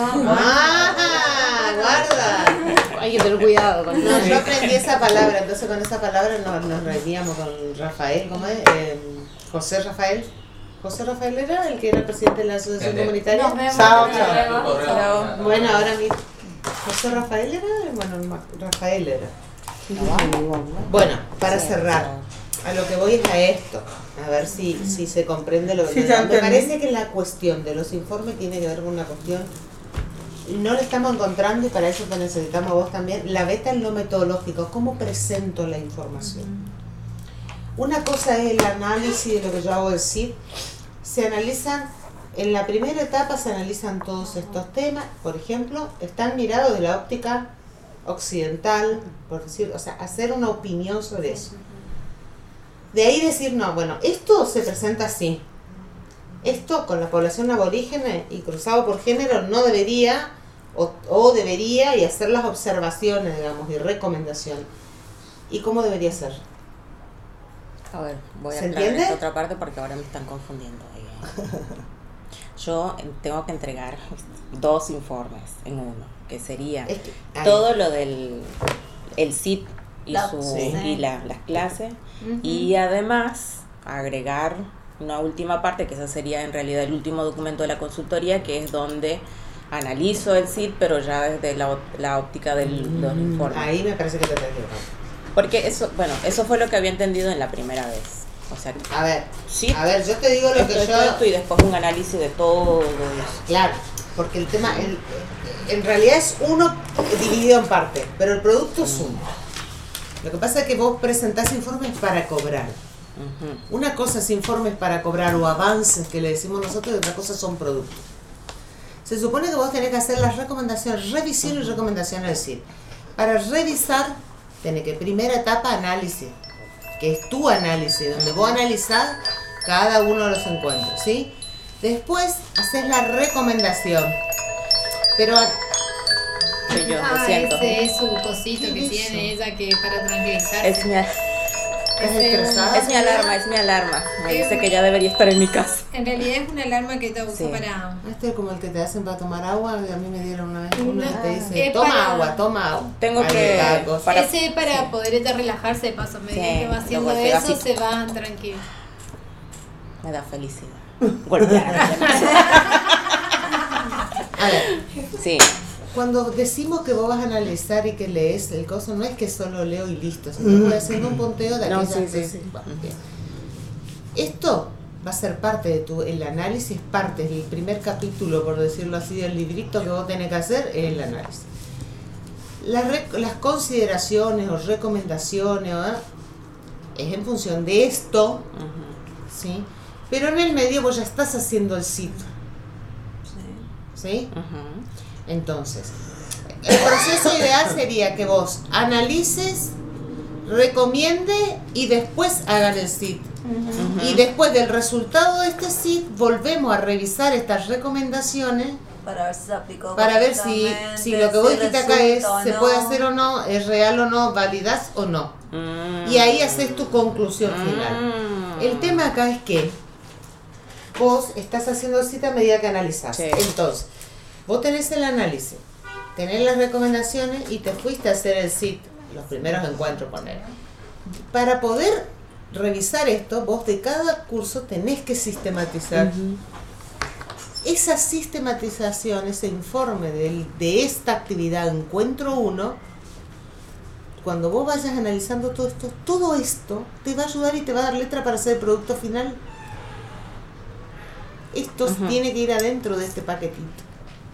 Speaker 2: ¡Ah! ¡Guarda!
Speaker 3: Hay que tener cuidado con
Speaker 2: No,
Speaker 3: eso.
Speaker 2: yo aprendí esa palabra, entonces con esa palabra nos, nos reiríamos con Rafael, ¿cómo es? Eh, José Rafael. José Rafael era el que era presidente de la asociación
Speaker 4: Entendé.
Speaker 2: comunitaria.
Speaker 6: Nos vemos.
Speaker 1: Chao,
Speaker 6: Nos
Speaker 1: chao.
Speaker 6: vemos.
Speaker 4: Tu correo.
Speaker 5: Chao.
Speaker 2: Bueno, ahora mi José Rafael era, bueno, no, Rafael era. Bueno, para
Speaker 5: Sí,
Speaker 2: cerrar, a lo que voy es a esto, a ver si, si se comprende lo que
Speaker 1: Sí,
Speaker 2: me-
Speaker 1: ya
Speaker 2: Me
Speaker 1: entendí.
Speaker 2: parece que la cuestión de los informes tiene que ver con una cuestión, no la estamos encontrando y para eso te necesitamos a vos también, la beta en lo metodológico, cómo presento la información. Una cosa es el análisis de lo que yo hago decir, se analizan, en la primera etapa se analizan todos estos temas, por ejemplo, están mirados de la óptica occidental, por decir, o sea, hacer una opinión sobre eso. De ahí decir, no, bueno, esto se presenta así. Esto con la población aborígene y cruzado por género no debería, o, o debería, y hacer las observaciones, digamos, y recomendaciones. ¿Y cómo debería ser?
Speaker 5: A ver, voy a
Speaker 2: ¿Se
Speaker 5: aclarar
Speaker 2: entiende?
Speaker 5: esta otra parte porque ahora me están confundiendo. ahí. Yo tengo que entregar dos informes en uno, que sería
Speaker 2: Es que- ay,
Speaker 5: todo lo del el S I T y,
Speaker 6: La-
Speaker 5: su,
Speaker 2: sí.
Speaker 5: y la- las clases,
Speaker 6: Ujú.
Speaker 5: y además agregar una última parte, que esa sería en realidad el último documento de la consultoría, que es donde analizo el S I T, pero ya desde la, ó- la óptica de los informes.
Speaker 2: Ahí me parece que te tengo.
Speaker 5: Porque eso, bueno, eso fue lo que había entendido en la primera vez. O sea,
Speaker 2: A ver,
Speaker 5: sí,
Speaker 2: a ver, yo te digo lo
Speaker 5: esto,
Speaker 2: que
Speaker 5: esto,
Speaker 2: yo...
Speaker 5: esto, y después un análisis de todo eso.
Speaker 2: Claro, porque el tema, el- en realidad es uno dividido en parte, pero el producto es uno. Lo que pasa es que vos presentás informes para cobrar.
Speaker 5: Ujú.
Speaker 2: Una cosa es informes para cobrar o avances que le decimos nosotros y otra cosa son productos. Se supone que vos tenés que hacer las recomendaciones, revisión y recomendación, es decir, para revisar, tenés que primera etapa análisis, que es tu análisis, donde vos analizás cada uno de los encuentros, ¿sí? Después haces la recomendación, pero
Speaker 5: Soy yo, lo
Speaker 6: Ah,
Speaker 5: siento.
Speaker 6: ese es su cosito
Speaker 2: ¿Qué
Speaker 6: que
Speaker 2: es
Speaker 6: tiene ella que para tranquilizar.
Speaker 5: Es mi,
Speaker 2: ¿estás
Speaker 6: Ese-
Speaker 2: estresada?
Speaker 5: es mi alarma, es mi alarma. Me
Speaker 6: Es
Speaker 5: dice
Speaker 6: un-
Speaker 5: que ya debería estar en mi casa.
Speaker 6: En realidad es una alarma que ella usa
Speaker 5: Sí.
Speaker 6: para...
Speaker 2: Este es como el que te hacen para tomar agua, y a mí me dieron una vez una que te dice,
Speaker 6: Es
Speaker 2: toma
Speaker 6: para-
Speaker 2: agua, toma agua.
Speaker 5: Tengo
Speaker 2: Ahí
Speaker 5: que-
Speaker 2: está, cosa.
Speaker 5: para-
Speaker 6: Ese es para
Speaker 5: sí.
Speaker 6: poder ella relajarse de paso. A medida
Speaker 5: Sí,
Speaker 6: que va
Speaker 5: lo
Speaker 6: haciendo
Speaker 5: golpea
Speaker 6: eso,
Speaker 5: así.
Speaker 6: se va tranquilo.
Speaker 5: Me da felicidad. Golpear.
Speaker 2: A ver,
Speaker 5: Sí,
Speaker 2: cuando decimos que vos vas a analizar y que lees el coso, no es que solo leo y listo, sino que voy haciendo un punteo de
Speaker 5: No,
Speaker 2: aquellas
Speaker 5: sí, sí,
Speaker 2: veces.
Speaker 5: sí.
Speaker 2: Bueno, bien. Esto va a ser parte de tu, el análisis, parte del primer capítulo, por decirlo así, del librito que vos tenés que hacer, es el análisis. Las, rec- las consideraciones o recomendaciones, ¿verdad? Es en función de esto,
Speaker 5: ujú.
Speaker 2: ¿sí? pero en el medio vos ya estás haciendo el sit. ¿Sí?
Speaker 5: Ujú.
Speaker 2: Entonces, el proceso ideal sería que vos analices, recomiende y después hagan el sit.
Speaker 5: Ujú.
Speaker 2: Y después del resultado de este sit, volvemos a revisar estas recomendaciones
Speaker 7: Para ver si se aplicó
Speaker 2: para ver si,
Speaker 7: correctamente,
Speaker 2: si lo que vos
Speaker 7: si
Speaker 2: dijiste acá es,
Speaker 7: resulta o
Speaker 2: se
Speaker 7: no.
Speaker 2: puede hacer o no, es real o no, validás o no.
Speaker 5: Mm.
Speaker 2: Y ahí haces tu conclusión final.
Speaker 5: Mm.
Speaker 2: El tema acá es que vos estás haciendo el sit a medida que analizás.
Speaker 5: Sí.
Speaker 2: Entonces, vos tenés el análisis, tenés las recomendaciones y te fuiste a hacer el sit, los primeros encuentros, poner. Para poder revisar esto, vos de cada curso tenés que sistematizar.
Speaker 5: Ujú.
Speaker 2: Esa sistematización, ese informe del- de esta actividad encuentro uno, cuando vos vayas analizando todo esto, todo esto te va a ayudar y te va a dar letra para hacer el producto final. Esto
Speaker 5: Ujú.
Speaker 2: tiene que ir adentro de este paquetito.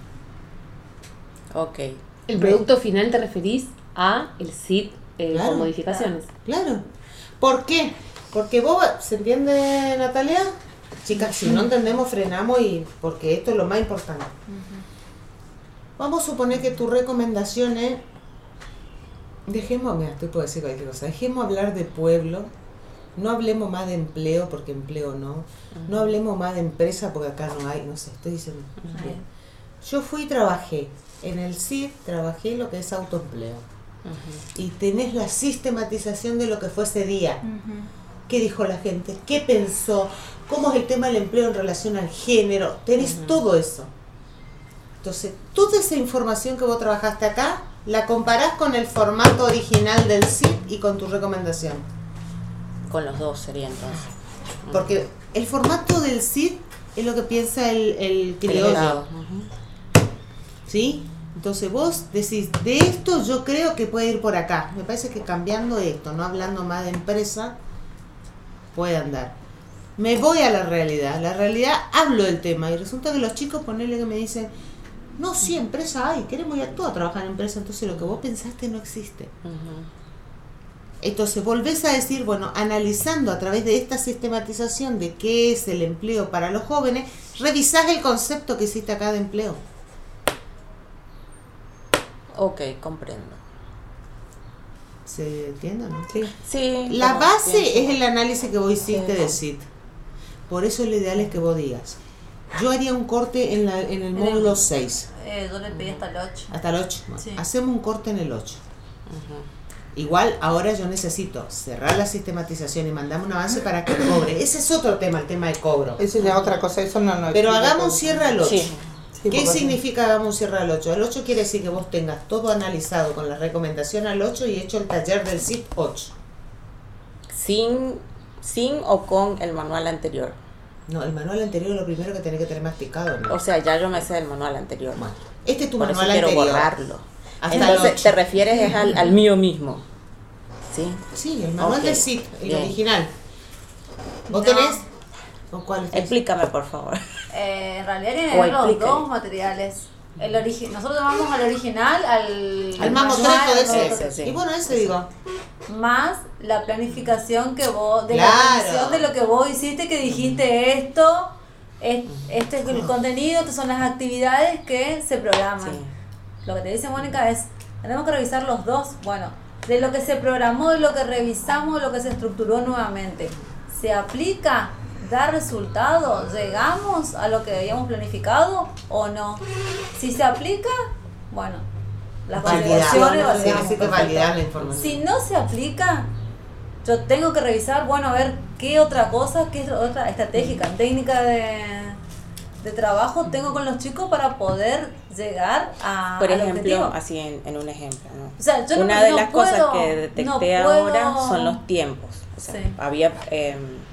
Speaker 5: Ok.
Speaker 3: ¿El producto final te referís a el S I D eh,
Speaker 2: Claro.
Speaker 3: con modificaciones?
Speaker 2: Claro. ¿Por qué? Porque vos, ¿se entiende, Natalia? Chicas, si no entendemos, frenamos y porque esto es lo más importante. Vamos a suponer que tu recomendación es, dejemos, mira, estoy por decir cualquier cosa, dejemos hablar de pueblo, no hablemos más de empleo porque empleo no, no hablemos más de empresa porque acá no hay, no sé, estoy diciendo. Bien. Yo fui y trabajé, en el S I D trabajé lo que es autoempleo.
Speaker 5: Ujú.
Speaker 2: Y tenés la sistematización de lo que fue ese día. ¿Qué dijo la gente? ¿Qué pensó? ¿Cómo es el tema del empleo en relación al género? Tenés
Speaker 5: Ujú.
Speaker 2: todo eso. Entonces, toda esa información que vos trabajaste acá, la comparás con el formato original del S I D y con tu recomendación.
Speaker 5: Con los dos sería entonces.
Speaker 2: Porque el formato del S I D es lo que piensa el, el
Speaker 5: El
Speaker 2: criollo.
Speaker 5: grado. Ujú.
Speaker 2: ¿Sí? Entonces vos decís, de esto yo creo que puede ir por acá. Me parece que cambiando esto, no hablando más de empresa, puede andar. Me voy a la realidad. La realidad, hablo del tema y resulta que los chicos, ponele que me dicen, no, sí, empresa hay, queremos ir a todos a trabajar en empresa, entonces lo que vos pensaste no existe.
Speaker 5: Ujú.
Speaker 2: Entonces volvés a decir, bueno, analizando a través de esta sistematización de qué es el empleo para los jóvenes, revisás el concepto que hiciste acá de empleo.
Speaker 5: Ok, comprendo.
Speaker 2: ¿Se entiende o no?
Speaker 1: Sí.
Speaker 5: Sí.
Speaker 2: La
Speaker 5: como
Speaker 2: base
Speaker 5: pienso.
Speaker 2: es el análisis que vos hiciste
Speaker 5: Sí.
Speaker 2: del S I D. Por eso lo ideal es que vos digas, yo haría un corte en, la, en el módulo seis,
Speaker 7: Eh, yo le pedí hasta el ocho.
Speaker 2: hasta el ocho.
Speaker 7: Sí.
Speaker 2: Hacemos un corte en el ocho.
Speaker 5: Ujú.
Speaker 2: Igual ahora yo necesito cerrar la sistematización y mandarme un avance para que cobre. Ese es otro tema, el tema de cobro.
Speaker 1: Eso ya es otra cosa, eso no, no.
Speaker 2: Pero
Speaker 1: explica
Speaker 2: hagamos un
Speaker 1: todo.
Speaker 2: cierre al ocho.
Speaker 5: Sí.
Speaker 1: Sí,
Speaker 2: ¿Qué
Speaker 1: porque-
Speaker 2: significa hagamos un cierre al ocho? El ocho quiere decir que vos tengas todo analizado con la recomendación al ocho y hecho el taller del S I D ocho.
Speaker 5: Sin, sin o con el manual anterior.
Speaker 2: No, el manual anterior es lo primero que tenés que tener masticado, ¿no?
Speaker 5: O sea, ya yo me sé el manual anterior.
Speaker 2: Bueno, este es tu
Speaker 5: Por eso
Speaker 2: manual
Speaker 5: quiero
Speaker 2: anterior.
Speaker 5: borrarlo.
Speaker 2: Hasta el
Speaker 5: Entonces,
Speaker 2: ocho.
Speaker 5: te refieres es al, al mío mismo. ¿Sí?
Speaker 2: Sí, el manual
Speaker 5: Ok,
Speaker 2: del S I D, el
Speaker 5: bien.
Speaker 2: original. ¿Vos
Speaker 7: No.
Speaker 2: tenés? ¿O cuál es?
Speaker 5: Explícame, por favor.
Speaker 7: Eh, en realidad
Speaker 5: O
Speaker 7: tienen los
Speaker 5: explícale.
Speaker 7: dos materiales. El origi- Nosotros llamamos al original, al,
Speaker 2: Al mamotreto
Speaker 7: manual,
Speaker 2: ese.
Speaker 5: ese, sí.
Speaker 2: Y bueno, ese digo.
Speaker 7: más la planificación que vos, de
Speaker 2: Claro.
Speaker 7: la revisión de lo que vos hiciste, que dijiste esto, es- este es el contenido, estas son las actividades que se programan.
Speaker 5: Sí.
Speaker 7: Lo que te dice Mónica es, tenemos que revisar los dos, bueno, de lo que se programó, de lo que revisamos, de lo que se estructuró nuevamente. ¿Se aplica? ¿Da resultados? ¿Llegamos a lo que habíamos planificado o no? Si se aplica, bueno, las
Speaker 2: Validar.
Speaker 7: consideraciones
Speaker 2: Quiere
Speaker 7: validamos.
Speaker 2: decir que
Speaker 7: perfecto.
Speaker 2: validar la información.
Speaker 7: Si no se aplica, yo tengo que revisar, bueno, a ver qué otra cosa, qué otra estratégica, técnica de, de trabajo tengo con los chicos para poder llegar a
Speaker 5: Por
Speaker 7: al
Speaker 5: ejemplo,
Speaker 7: objetivo.
Speaker 5: así en, en un ejemplo, ¿no?
Speaker 7: O sea, yo no-
Speaker 5: Una de
Speaker 7: no
Speaker 5: las
Speaker 7: puedo-
Speaker 5: cosas que detecté
Speaker 7: no puedo-
Speaker 5: ahora son los tiempos. O sea,
Speaker 7: Sí.
Speaker 5: había eh,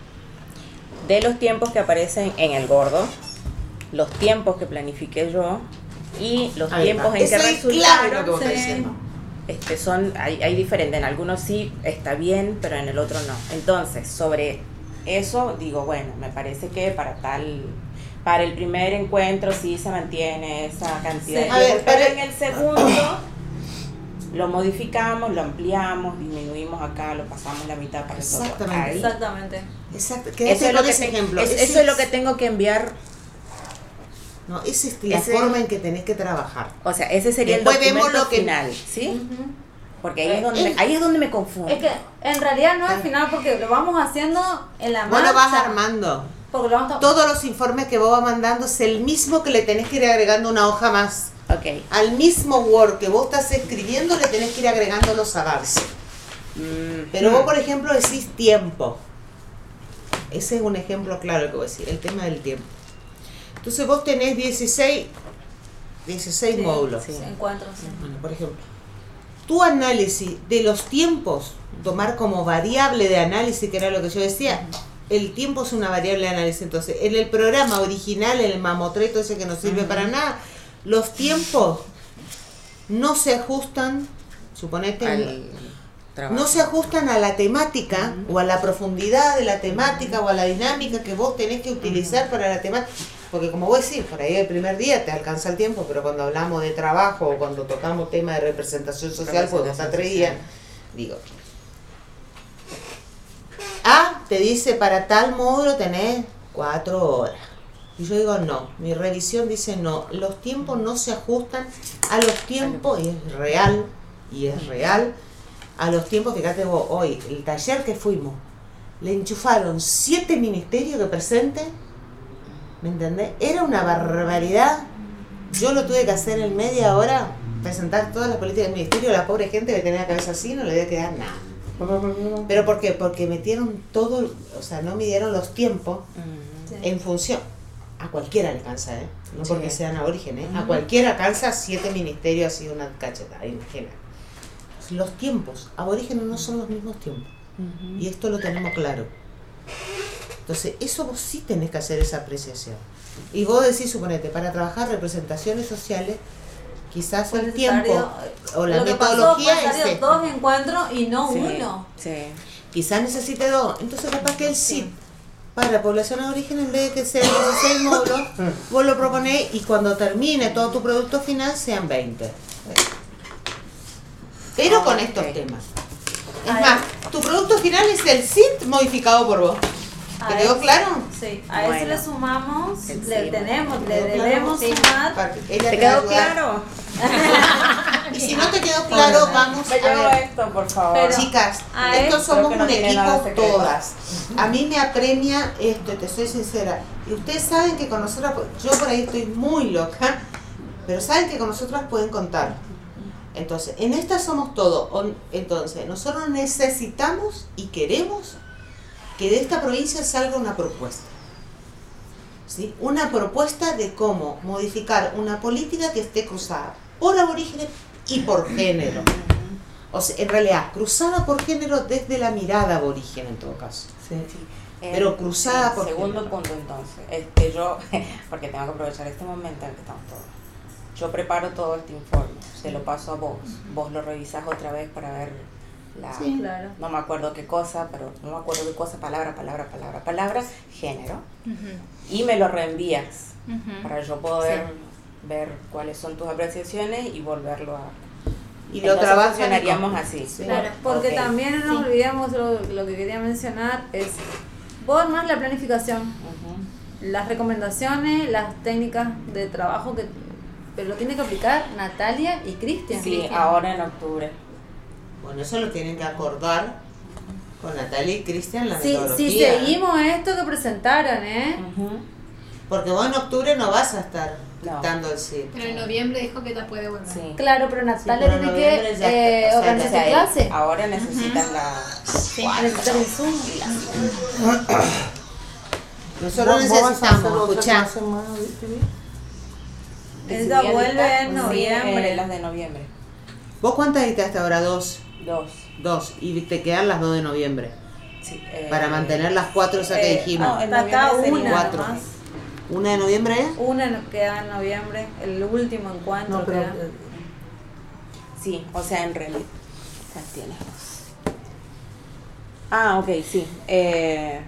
Speaker 5: de los tiempos que aparecen en el gordo, los tiempos que planifiqué yo y los
Speaker 2: Ahí
Speaker 5: tiempos
Speaker 2: va.
Speaker 5: en que
Speaker 2: Eso es clave lo que
Speaker 5: resultaron.
Speaker 2: vos estás
Speaker 7: Sí.
Speaker 2: diciendo.
Speaker 5: Este, son, hay, hay diferentes, en algunos sí está bien, pero en el otro no. Entonces, sobre eso digo, bueno, me parece que para tal, para el primer encuentro sí se mantiene esa cantidad
Speaker 7: Sí.
Speaker 5: de
Speaker 2: A ver,
Speaker 5: tiempo, pero
Speaker 2: pero-
Speaker 5: en el segundo lo modificamos, lo ampliamos, disminuimos acá, lo pasamos la mitad para el otro.
Speaker 2: Exactamente.
Speaker 5: Ahí.
Speaker 7: Exactamente.
Speaker 2: Exacto.
Speaker 5: Eso
Speaker 2: Quédate
Speaker 5: es, lo
Speaker 2: con
Speaker 5: que
Speaker 2: ese
Speaker 5: te-
Speaker 2: ejemplo.
Speaker 5: es-
Speaker 2: Ese
Speaker 5: eso es lo
Speaker 2: es-
Speaker 5: que tengo que enviar.
Speaker 2: No, esa es la
Speaker 5: Ese-
Speaker 2: forma en que tenés que trabajar.
Speaker 5: O sea, ese sería
Speaker 2: Después
Speaker 5: el
Speaker 2: vemos
Speaker 5: documento
Speaker 2: lo que-
Speaker 5: final, ¿sí?
Speaker 7: Ujú.
Speaker 5: Porque ahí es donde,
Speaker 2: Eh,
Speaker 5: me, ahí es donde me confundo.
Speaker 7: Es que en realidad no al final porque lo vamos haciendo en la
Speaker 2: Vos
Speaker 7: marcha.
Speaker 2: lo vas armando.
Speaker 7: Porque lo vamos a-
Speaker 2: Todos los informes que vos vas mandando es el mismo que le tenés que ir agregando una hoja más.
Speaker 5: Ok.
Speaker 2: Al mismo Word que vos estás escribiendo le tenés que ir agregando los avances.
Speaker 5: Mm,
Speaker 2: Pero vos, por ejemplo, decís tiempo. Ese es un ejemplo claro que voy a decir, el tema del tiempo. Entonces vos tenés dieciséis, dieciséis
Speaker 7: Sí,
Speaker 2: módulos.
Speaker 7: sí, encuentros. Sí.
Speaker 2: Bueno, por ejemplo, tu análisis de los tiempos, tomar como variable de análisis, que era lo que yo decía, el tiempo es una variable de análisis. Entonces, en el programa original, en el mamotreto ese que no sirve para nada, los tiempos no se ajustan, suponete,
Speaker 5: al trabajo.
Speaker 2: no se ajustan a la temática o a la profundidad de la temática o a la dinámica que vos tenés que utilizar para la temática. Porque como vos decís, por ahí el primer día te alcanza el tiempo, pero cuando hablamos de trabajo o cuando tocamos tema de representación social, pues hasta tres días, digo. Ah, te dice para tal módulo tenés cuatro horas. Y yo digo no, mi revisión dice no, los tiempos no se ajustan a los tiempos, y es real, y es real, a los tiempos. Fíjate vos, hoy, el taller que fuimos, le enchufaron siete ministerios que presenten, ¿me entendés? Era una barbaridad. Yo lo tuve que hacer en media hora, presentar todas las políticas del ministerio. La pobre gente que tenía la cabeza así no le debe quedar nada. ¿Pero por qué? Porque metieron todo, o sea, no midieron los tiempos
Speaker 5: Mm,
Speaker 7: Sí.
Speaker 2: en función. A cualquiera le cansa, ¿eh? No
Speaker 5: Sí.
Speaker 2: porque sean aborígenes. A cualquiera cansa siete ministerios así una cacheta, imagina. Los tiempos aborígenes no son los mismos tiempos.
Speaker 5: ujú.
Speaker 2: Y esto lo tenemos claro. Entonces, eso vos sí tenés que hacer esa apreciación. Y vos decís, suponete, para trabajar representaciones sociales, quizás
Speaker 7: Fue
Speaker 2: el
Speaker 7: necesario-
Speaker 2: tiempo o la
Speaker 7: lo que pasó
Speaker 2: metodología
Speaker 7: fue
Speaker 2: es
Speaker 7: necesario
Speaker 2: esta.
Speaker 7: dos encuentros y no
Speaker 5: Sí,
Speaker 7: uno.
Speaker 5: sí.
Speaker 2: Quizás necesite dos. Entonces, capaz que el S I T para la población aborigen, en vez de que sean dieciséis módulos, vos lo proponés y cuando termine todo tu producto final sean veinte. Pero
Speaker 5: Ah,
Speaker 2: con
Speaker 5: ok.
Speaker 2: estos temas. Es
Speaker 7: A
Speaker 2: más, tu producto final es el S I T modificado por vos.
Speaker 7: A
Speaker 2: ¿Te quedó
Speaker 7: ese-
Speaker 2: claro?
Speaker 7: Sí, a
Speaker 5: Bueno.
Speaker 7: ese le sumamos,
Speaker 5: El
Speaker 7: le
Speaker 5: sí,
Speaker 7: tenemos,
Speaker 2: ¿Te
Speaker 7: le
Speaker 2: quedó claro?
Speaker 7: debemos
Speaker 2: Sí.
Speaker 7: sumar.
Speaker 2: Para que ella
Speaker 5: ¿Te
Speaker 2: te va a
Speaker 5: quedó
Speaker 2: ayudar.
Speaker 5: claro?
Speaker 2: Y si no te quedó claro, vamos
Speaker 5: Me llevo
Speaker 2: a ver.
Speaker 5: esto, por favor.
Speaker 7: Pero-
Speaker 2: Chicas,
Speaker 7: a
Speaker 2: estos
Speaker 7: él-
Speaker 2: somos
Speaker 5: Creo que no
Speaker 2: un
Speaker 5: tiene nada
Speaker 2: equipo
Speaker 5: secreto.
Speaker 2: todas. A mí me apremia esto, te soy sincera. Y ustedes saben que con nosotras, yo por ahí estoy muy loca, pero saben que con nosotras pueden contar. Entonces, en esta somos todos. On- Entonces, nosotros necesitamos y queremos que de esta provincia salga una propuesta. ¿Sí? Una propuesta de cómo modificar una política que esté cruzada por aborígenes y por género. O sea, en realidad, cruzada por género desde la mirada aborigen en todo caso.
Speaker 5: Sí.
Speaker 2: Pero
Speaker 5: Eh,
Speaker 2: cruzada
Speaker 5: sí,
Speaker 2: por
Speaker 5: segundo
Speaker 2: género.
Speaker 5: punto entonces, este yo, porque tengo que aprovechar este momento en el que estamos todos. Yo preparo todo este informe, se lo paso a vos, vos lo revisás otra vez para ver la,
Speaker 2: Sí.
Speaker 7: Claro.
Speaker 5: no me acuerdo qué cosa, pero no me acuerdo qué cosa, palabra, palabra, palabra, palabra, género, y me lo reenvías para yo poder ver cuáles son tus apreciaciones y volverlo a...
Speaker 2: Y lo
Speaker 5: Entonces
Speaker 2: trabajan
Speaker 5: funcionaríamos
Speaker 2: con-
Speaker 5: así.
Speaker 2: Sí.
Speaker 7: Claro, porque
Speaker 5: Ok.
Speaker 7: también no nos olvidemos lo, lo que quería mencionar es vos armás la planificación,
Speaker 5: Ujú.
Speaker 7: las recomendaciones, las técnicas de trabajo que pero lo tiene que aplicar Natalia y Cristian.
Speaker 5: Sí, ahora en octubre.
Speaker 2: Bueno, eso lo tienen que acordar con Natalia y Cristian la
Speaker 7: Si,
Speaker 2: metodología.
Speaker 7: si seguimos esto que presentaron, ¿eh?
Speaker 5: Ujú.
Speaker 2: Porque vos en octubre no vas a estar
Speaker 5: No.
Speaker 2: dando el sí.
Speaker 6: Pero en noviembre dijo que la puede volver.
Speaker 5: Sí.
Speaker 7: Claro, pero Natalia
Speaker 2: pero
Speaker 7: tiene
Speaker 2: noviembre
Speaker 7: que
Speaker 2: ya está,
Speaker 7: eh,
Speaker 2: o sea,
Speaker 7: organizar
Speaker 5: O sea,
Speaker 7: su clase.
Speaker 5: ahora necesitan la...
Speaker 7: Necesitan el Zoom.
Speaker 2: Nosotros necesitamos escuchar.
Speaker 7: Ella
Speaker 5: Decidí
Speaker 7: vuelve
Speaker 5: editar,
Speaker 7: en
Speaker 5: sí,
Speaker 7: noviembre.
Speaker 5: eh, las de noviembre.
Speaker 2: ¿Vos cuántas editaste ahora? Dos.
Speaker 5: Dos.
Speaker 2: Dos. Y te quedan las dos de noviembre.
Speaker 5: Sí, eh,
Speaker 2: Para mantener las cuatro esas que
Speaker 5: eh,
Speaker 2: dijimos.
Speaker 5: no, en
Speaker 7: Está acá
Speaker 5: noviembre sería
Speaker 7: una
Speaker 2: cuatro.
Speaker 7: nomás.
Speaker 2: ¿Una de noviembre es?
Speaker 7: Una nos queda en noviembre, el último encuentro.
Speaker 1: No, pero
Speaker 7: queda.
Speaker 1: eh,
Speaker 5: Sí, o sea, en realidad. ¿Cuál tienes vos? Ah, ok, sí. Eh,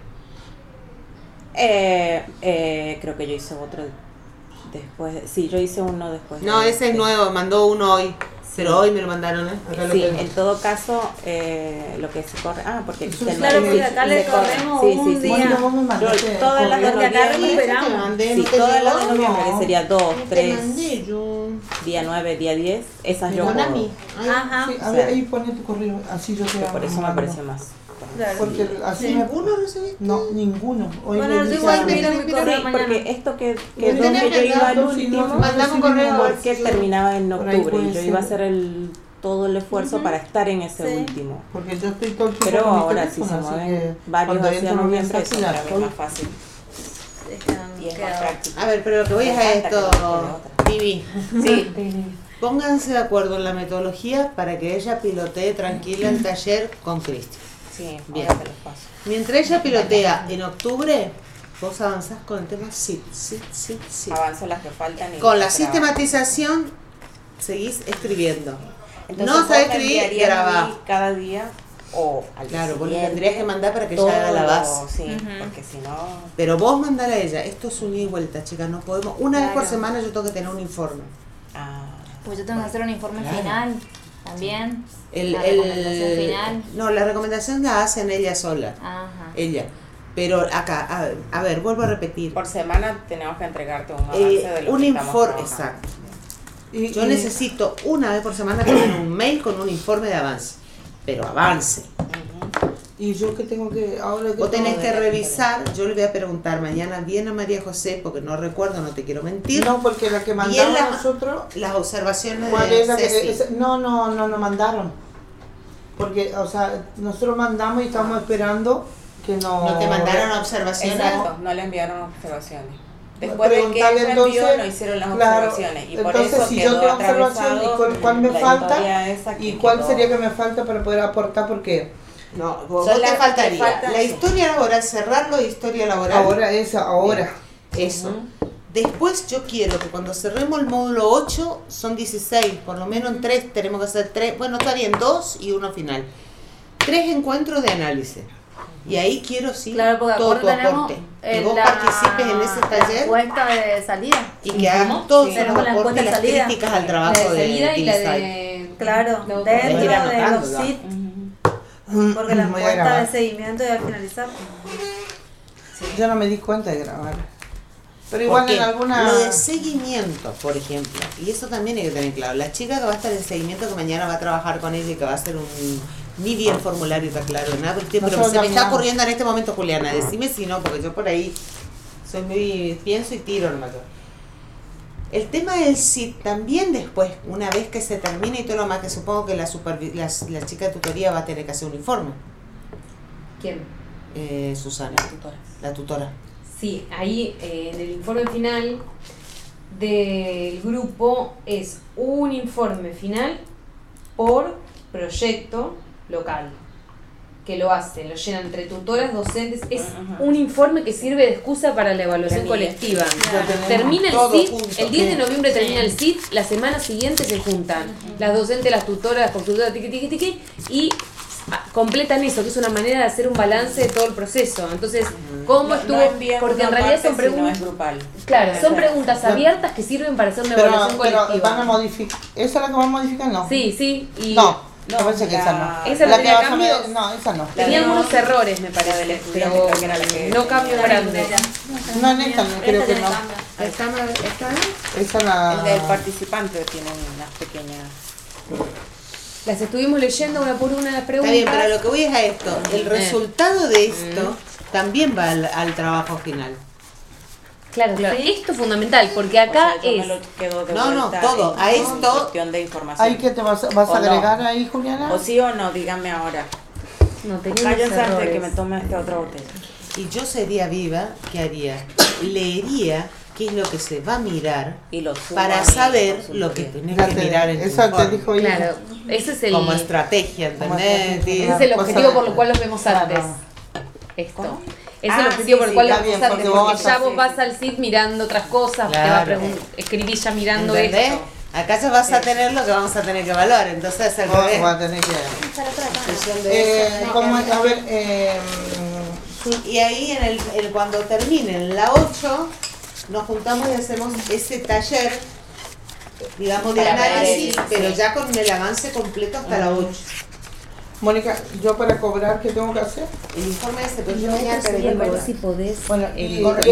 Speaker 5: eh, eh, creo que yo hice otro después. de- sí, yo hice uno después.
Speaker 2: No,
Speaker 5: de-
Speaker 2: ese es
Speaker 5: de-
Speaker 2: nuevo, mandó uno hoy. Pero hoy me lo mandaron, ¿eh? Acá lo
Speaker 5: Sí,
Speaker 2: tengo.
Speaker 5: en todo caso, eh, lo que se corre. Ah, porque
Speaker 1: Eso
Speaker 5: el-
Speaker 1: es
Speaker 7: Claro,
Speaker 5: el-
Speaker 7: porque acá le
Speaker 5: corre.
Speaker 7: corremos
Speaker 5: Sí, sí,
Speaker 7: un
Speaker 5: sí.
Speaker 7: día.
Speaker 1: Mónica, vos me mandaste
Speaker 5: Yo- todas las
Speaker 1: correo.
Speaker 7: Porque acá
Speaker 2: Diez,
Speaker 7: recuperamos.
Speaker 2: te mandé,
Speaker 5: Sí,
Speaker 2: ¿no te
Speaker 5: todas las de
Speaker 2: llegó?
Speaker 5: noviembre,
Speaker 1: No.
Speaker 5: que sería dos,
Speaker 2: No te
Speaker 5: tres,
Speaker 2: mandé yo.
Speaker 5: día nueve, día diez, esas yo
Speaker 2: Con a
Speaker 5: puedo.
Speaker 2: mí. Ay,
Speaker 7: Ajá.
Speaker 1: Sí, a
Speaker 5: O
Speaker 1: ver,
Speaker 5: sea,
Speaker 1: ahí poné tu correo, así yo te
Speaker 5: que por eso me
Speaker 1: mando.
Speaker 5: pareció más.
Speaker 7: Claro.
Speaker 1: Porque así me...
Speaker 2: ¿Ninguno recibiste?
Speaker 1: No, ninguno. Hoy
Speaker 7: Bueno,
Speaker 1: le
Speaker 7: yo
Speaker 1: dije
Speaker 7: igual
Speaker 1: a-
Speaker 7: miro mi
Speaker 5: Sí,
Speaker 7: correo mañana.
Speaker 5: porque esto que, que,
Speaker 1: Bueno,
Speaker 5: donde
Speaker 2: tenés
Speaker 5: yo
Speaker 2: que
Speaker 5: iba al
Speaker 1: darlo, si no,
Speaker 5: último,
Speaker 1: no
Speaker 2: mandamos
Speaker 1: recibimos
Speaker 2: correo,
Speaker 1: más.
Speaker 5: porque terminaba en
Speaker 1: Por ahí
Speaker 5: octubre y
Speaker 1: puede
Speaker 5: yo iba a
Speaker 1: ser.
Speaker 5: hacer el todo el esfuerzo para estar en ese
Speaker 7: Sí.
Speaker 5: último.
Speaker 1: Porque yo estoy todo el tiempo
Speaker 5: Pero
Speaker 1: con mi
Speaker 5: ahora si se
Speaker 1: teléfono, así
Speaker 5: mueven
Speaker 1: que
Speaker 5: varios
Speaker 1: cuando
Speaker 5: hacia
Speaker 1: entro un
Speaker 5: noviembre,
Speaker 1: mensaje,
Speaker 5: eso
Speaker 1: ya
Speaker 5: para mí es
Speaker 1: estoy.
Speaker 5: más fácil
Speaker 7: Están
Speaker 5: y es más
Speaker 7: quedados.
Speaker 5: práctico.
Speaker 2: A ver, pero lo que voy es a
Speaker 5: Me encanta
Speaker 2: esto,
Speaker 5: que no quede
Speaker 2: Vivi.
Speaker 5: Sí,
Speaker 2: Pónganse de acuerdo en la metodología para que ella pilotee tranquila el taller con Cristi.
Speaker 5: sí,
Speaker 2: Bien.
Speaker 5: ahora te los paso.
Speaker 2: Mientras ella pilotea en octubre, vos avanzás con el tema S I T, S I T, S I T, S I T.
Speaker 5: Avanzo las que faltan y
Speaker 2: Con la
Speaker 5: grabo.
Speaker 2: sistematización seguís escribiendo.
Speaker 5: Entonces,
Speaker 2: No
Speaker 5: vos
Speaker 2: sabés
Speaker 5: me
Speaker 2: escribir,
Speaker 5: enviarías a
Speaker 2: grabá.
Speaker 5: mí cada día o al día
Speaker 2: Claro, vos le
Speaker 5: siguiente,
Speaker 2: tendrías que mandar para que
Speaker 5: todo
Speaker 2: ella haga la
Speaker 5: lo-
Speaker 2: base.
Speaker 5: Sí,
Speaker 7: Ujú.
Speaker 5: porque si no...
Speaker 2: Pero vos mandar a ella, esto es un ida y vuelta, chicas, no podemos. Una vez por
Speaker 7: Claro.
Speaker 2: semana yo tengo que tener un informe.
Speaker 5: Ah,
Speaker 6: Pues yo tengo que hacer un informe
Speaker 2: Claro.
Speaker 6: final también.
Speaker 2: El,
Speaker 6: La
Speaker 2: el-
Speaker 6: recomendación final.
Speaker 2: No, la recomendación la hacen ella sola,
Speaker 6: Ajá.
Speaker 2: ella. Pero acá, a ver, a ver, vuelvo a repetir.
Speaker 5: por semana tenemos que entregarte un avance
Speaker 2: Eh,
Speaker 5: de lo
Speaker 2: un
Speaker 5: que estamos
Speaker 2: informe,
Speaker 5: trabajando.
Speaker 2: exacto.
Speaker 1: Y-
Speaker 2: Yo
Speaker 1: y-
Speaker 2: necesito una vez por semana tener un mail con un informe de avance. Pero avance.
Speaker 5: Ujú.
Speaker 1: Y yo que tengo que... Ahora que
Speaker 2: Vos tenés
Speaker 1: tengo-
Speaker 2: que revisar, yo le voy a preguntar mañana bien a María José, porque no recuerdo, no te quiero mentir,
Speaker 1: No, porque la que
Speaker 2: Bien
Speaker 1: mandamos
Speaker 2: la-
Speaker 1: nosotros...
Speaker 2: las observaciones
Speaker 1: ¿Cuál
Speaker 2: de
Speaker 1: es la que-
Speaker 2: Ceci.
Speaker 1: esa- no, no, no nos mandaron. Porque, o sea, nosotros mandamos y estamos esperando que no...
Speaker 2: ¿No te mandaron observaciones?
Speaker 5: Exacto, no le enviaron observaciones. Después de que
Speaker 1: Preguntarle
Speaker 5: ella
Speaker 1: entonces,
Speaker 5: envió, no hicieron las
Speaker 1: claro,
Speaker 5: observaciones. Y por
Speaker 1: entonces
Speaker 5: eso
Speaker 1: si
Speaker 5: quedó
Speaker 1: yo tengo observación y
Speaker 5: atravesado
Speaker 1: cuál, cuál me
Speaker 5: la
Speaker 1: falta
Speaker 5: historia esa que
Speaker 1: y cuál
Speaker 5: quedó.
Speaker 1: sería que me falta para poder aportar, porque
Speaker 2: No, vos
Speaker 5: Son
Speaker 2: te
Speaker 5: las que
Speaker 2: faltaría
Speaker 5: faltan,
Speaker 2: la
Speaker 5: sí.
Speaker 2: historia laboral, cerrarlo, historia laboral.
Speaker 1: ahora esa, ahora.
Speaker 2: Eso. Después yo quiero que cuando cerremos el módulo ocho, son dieciséis, por lo menos en tres tenemos que hacer tres, bueno, está bien, dos y uno final. Tres encuentros de análisis. Y ahí quiero sí
Speaker 7: Claro, porque
Speaker 2: todo
Speaker 7: aparte
Speaker 2: tu
Speaker 7: tenemos
Speaker 2: aporte. Que
Speaker 7: eh,
Speaker 2: vos
Speaker 7: la-
Speaker 2: participes en ese
Speaker 7: la
Speaker 2: taller
Speaker 7: encuesta de salida.
Speaker 2: y que hagas todos
Speaker 7: Sí.
Speaker 2: los
Speaker 7: Tenemos la
Speaker 2: aportes y
Speaker 7: encuesta de
Speaker 2: las
Speaker 7: salida.
Speaker 2: críticas al
Speaker 3: La
Speaker 2: trabajo
Speaker 3: de
Speaker 2: de
Speaker 3: salida y la
Speaker 2: Tilisay.
Speaker 3: de...
Speaker 7: Claro,
Speaker 3: No,
Speaker 7: dentro
Speaker 2: podés ir
Speaker 7: de los
Speaker 2: anotándola.
Speaker 7: S I T,
Speaker 5: Ujú.
Speaker 7: porque la
Speaker 1: Voy a
Speaker 7: encuesta
Speaker 1: grabar.
Speaker 7: de seguimiento ya al finalizar.
Speaker 1: Yo no me di cuenta de grabar. Pero igual
Speaker 2: Porque
Speaker 1: en alguna...
Speaker 2: lo de seguimiento, por ejemplo, y eso también hay que tener claro, la chica que va a estar en seguimiento, que mañana va a trabajar con ella y que va a hacer un... Ni bien formulario está claro, nada, pero, pero
Speaker 1: Nosotros
Speaker 2: se me está
Speaker 1: caminamos.
Speaker 2: ocurriendo en este momento, Juliana, decime si no, porque yo por ahí soy muy... pienso y tiro nomás. El tema del S I T también después, una vez que se termine y todo lo más, que supongo que la, supervi- la, la chica de tutoría va a tener que hacer un informe,
Speaker 3: ¿Quién?
Speaker 2: eh, Susana,
Speaker 5: Las tutoras.
Speaker 2: la tutora.
Speaker 3: Sí, ahí eh, en el informe final del grupo es un informe final por proyecto local, que lo hacen, lo llenan entre tutoras, docentes, es
Speaker 5: Ajá.
Speaker 3: un informe que sirve de excusa para la evaluación
Speaker 5: Planilla.
Speaker 3: colectiva.
Speaker 1: Ya tenemos
Speaker 3: Termina el
Speaker 2: todo
Speaker 3: S I T,
Speaker 2: junto.
Speaker 3: el diez de
Speaker 1: Sí.
Speaker 3: noviembre termina el S I T, la semana siguiente se juntan las docentes, las tutoras, las consultoras, tiqui, tiqui, tiqui, y ah, completan eso, que es una manera de hacer un balance de todo el proceso. Entonces, ¿cómo
Speaker 5: No-
Speaker 3: estuvo?
Speaker 5: no envían
Speaker 3: Porque en
Speaker 5: una
Speaker 3: realidad
Speaker 5: parte,
Speaker 3: son
Speaker 5: sino
Speaker 3: preguntas...
Speaker 5: es grupal.
Speaker 3: Claro, son
Speaker 5: Exacto.
Speaker 3: preguntas abiertas que sirven para hacer una
Speaker 1: Pero,
Speaker 3: evaluación
Speaker 1: pero
Speaker 3: colectiva.
Speaker 1: van a modificar... ¿Esa es la que van a modificar? No.
Speaker 3: Sí, sí, y
Speaker 1: No,
Speaker 5: No,
Speaker 1: me parece que
Speaker 5: la-
Speaker 1: esa no.
Speaker 3: esa no
Speaker 1: la que
Speaker 3: tenía
Speaker 1: vas a
Speaker 3: cambios.
Speaker 1: ver- No, esa no.
Speaker 5: La
Speaker 3: tenía
Speaker 5: de-
Speaker 3: algunos errores, me
Speaker 5: la del
Speaker 3: parece,
Speaker 5: estudiante
Speaker 3: pero
Speaker 5: creo que era la que
Speaker 3: no
Speaker 5: tenía.
Speaker 3: cambios grandes.
Speaker 1: No, en esta no, creo que no.
Speaker 2: ¿Está, mal- está bien?
Speaker 1: Esa la...
Speaker 5: El del participante tiene unas pequeñas...
Speaker 3: Las estuvimos leyendo una por una las
Speaker 2: Está
Speaker 3: preguntas.
Speaker 2: bien, pero lo que voy es a esto. El
Speaker 3: Eh.
Speaker 2: resultado de esto también va al, al trabajo final.
Speaker 3: Claro, claro. Esto es fundamental, porque acá
Speaker 5: O sea, yo me
Speaker 3: es...
Speaker 5: lo quedo de
Speaker 2: No, no,
Speaker 5: vuelta
Speaker 2: todo.
Speaker 5: en-
Speaker 2: A
Speaker 5: en
Speaker 2: esto-
Speaker 5: cuestión de información.
Speaker 1: ¿Ahí que te vas, vas a
Speaker 5: O no.
Speaker 1: agregar ahí, Juliana?
Speaker 5: O sí o no, díganme ahora.
Speaker 3: No, tenía unos
Speaker 5: Cállense antes de
Speaker 3: errores.
Speaker 5: que me tome esta otra botella.
Speaker 2: Y yo sería viva, ¿qué haría? Leería qué es lo que se va a mirar
Speaker 5: Y lo subo
Speaker 2: para
Speaker 5: a mi
Speaker 2: saber
Speaker 5: consultoría.
Speaker 2: lo que tenés
Speaker 1: Ya
Speaker 2: que
Speaker 1: te-
Speaker 2: mirar en tu
Speaker 1: Eso te
Speaker 2: informe.
Speaker 1: dijo ella.
Speaker 3: Claro, ese es el,
Speaker 2: Como estrategia,
Speaker 1: Como
Speaker 2: ¿entendés?
Speaker 1: estrategia.
Speaker 3: ese es el
Speaker 1: Cosa
Speaker 3: objetivo
Speaker 1: de-
Speaker 3: por el cual los vemos
Speaker 1: Claro.
Speaker 3: antes. Esto.
Speaker 5: ¿Cómo?
Speaker 3: Es
Speaker 5: Ah,
Speaker 3: el objetivo
Speaker 5: sí,
Speaker 3: por el
Speaker 5: sí,
Speaker 3: cual
Speaker 1: está
Speaker 3: los
Speaker 1: bien,
Speaker 3: vemos antes,
Speaker 1: porque vos
Speaker 3: porque
Speaker 1: vas
Speaker 3: ya
Speaker 1: a-
Speaker 3: vos vas al S I T mirando otras cosas, te va a
Speaker 2: Claro.
Speaker 3: preguntar, escribís ya mirando
Speaker 2: ¿Entendés?
Speaker 3: esto.
Speaker 2: Acá ya vas a tener lo que vamos a tener que evaluar, entonces es al
Speaker 1: Vos
Speaker 2: revés.
Speaker 1: vas a tener que...
Speaker 2: Función de
Speaker 1: Eh,
Speaker 2: esa-
Speaker 1: ¿cómo es? A ver, eh,
Speaker 2: Y ahí en el, el- cuando terminen la ocho, nos juntamos y hacemos ese taller digamos, de
Speaker 6: Para
Speaker 2: análisis,
Speaker 6: paredes,
Speaker 2: pero
Speaker 6: sí.
Speaker 2: ya con el avance completo hasta la ocho.
Speaker 1: Mónica, ¿yo para cobrar qué tengo que hacer?
Speaker 2: El informe ese, pero
Speaker 7: Lo
Speaker 2: yo
Speaker 7: otro
Speaker 2: mañana te
Speaker 7: sería
Speaker 2: digo.
Speaker 7: ver si podés
Speaker 1: Bueno,
Speaker 7: eh,
Speaker 1: y-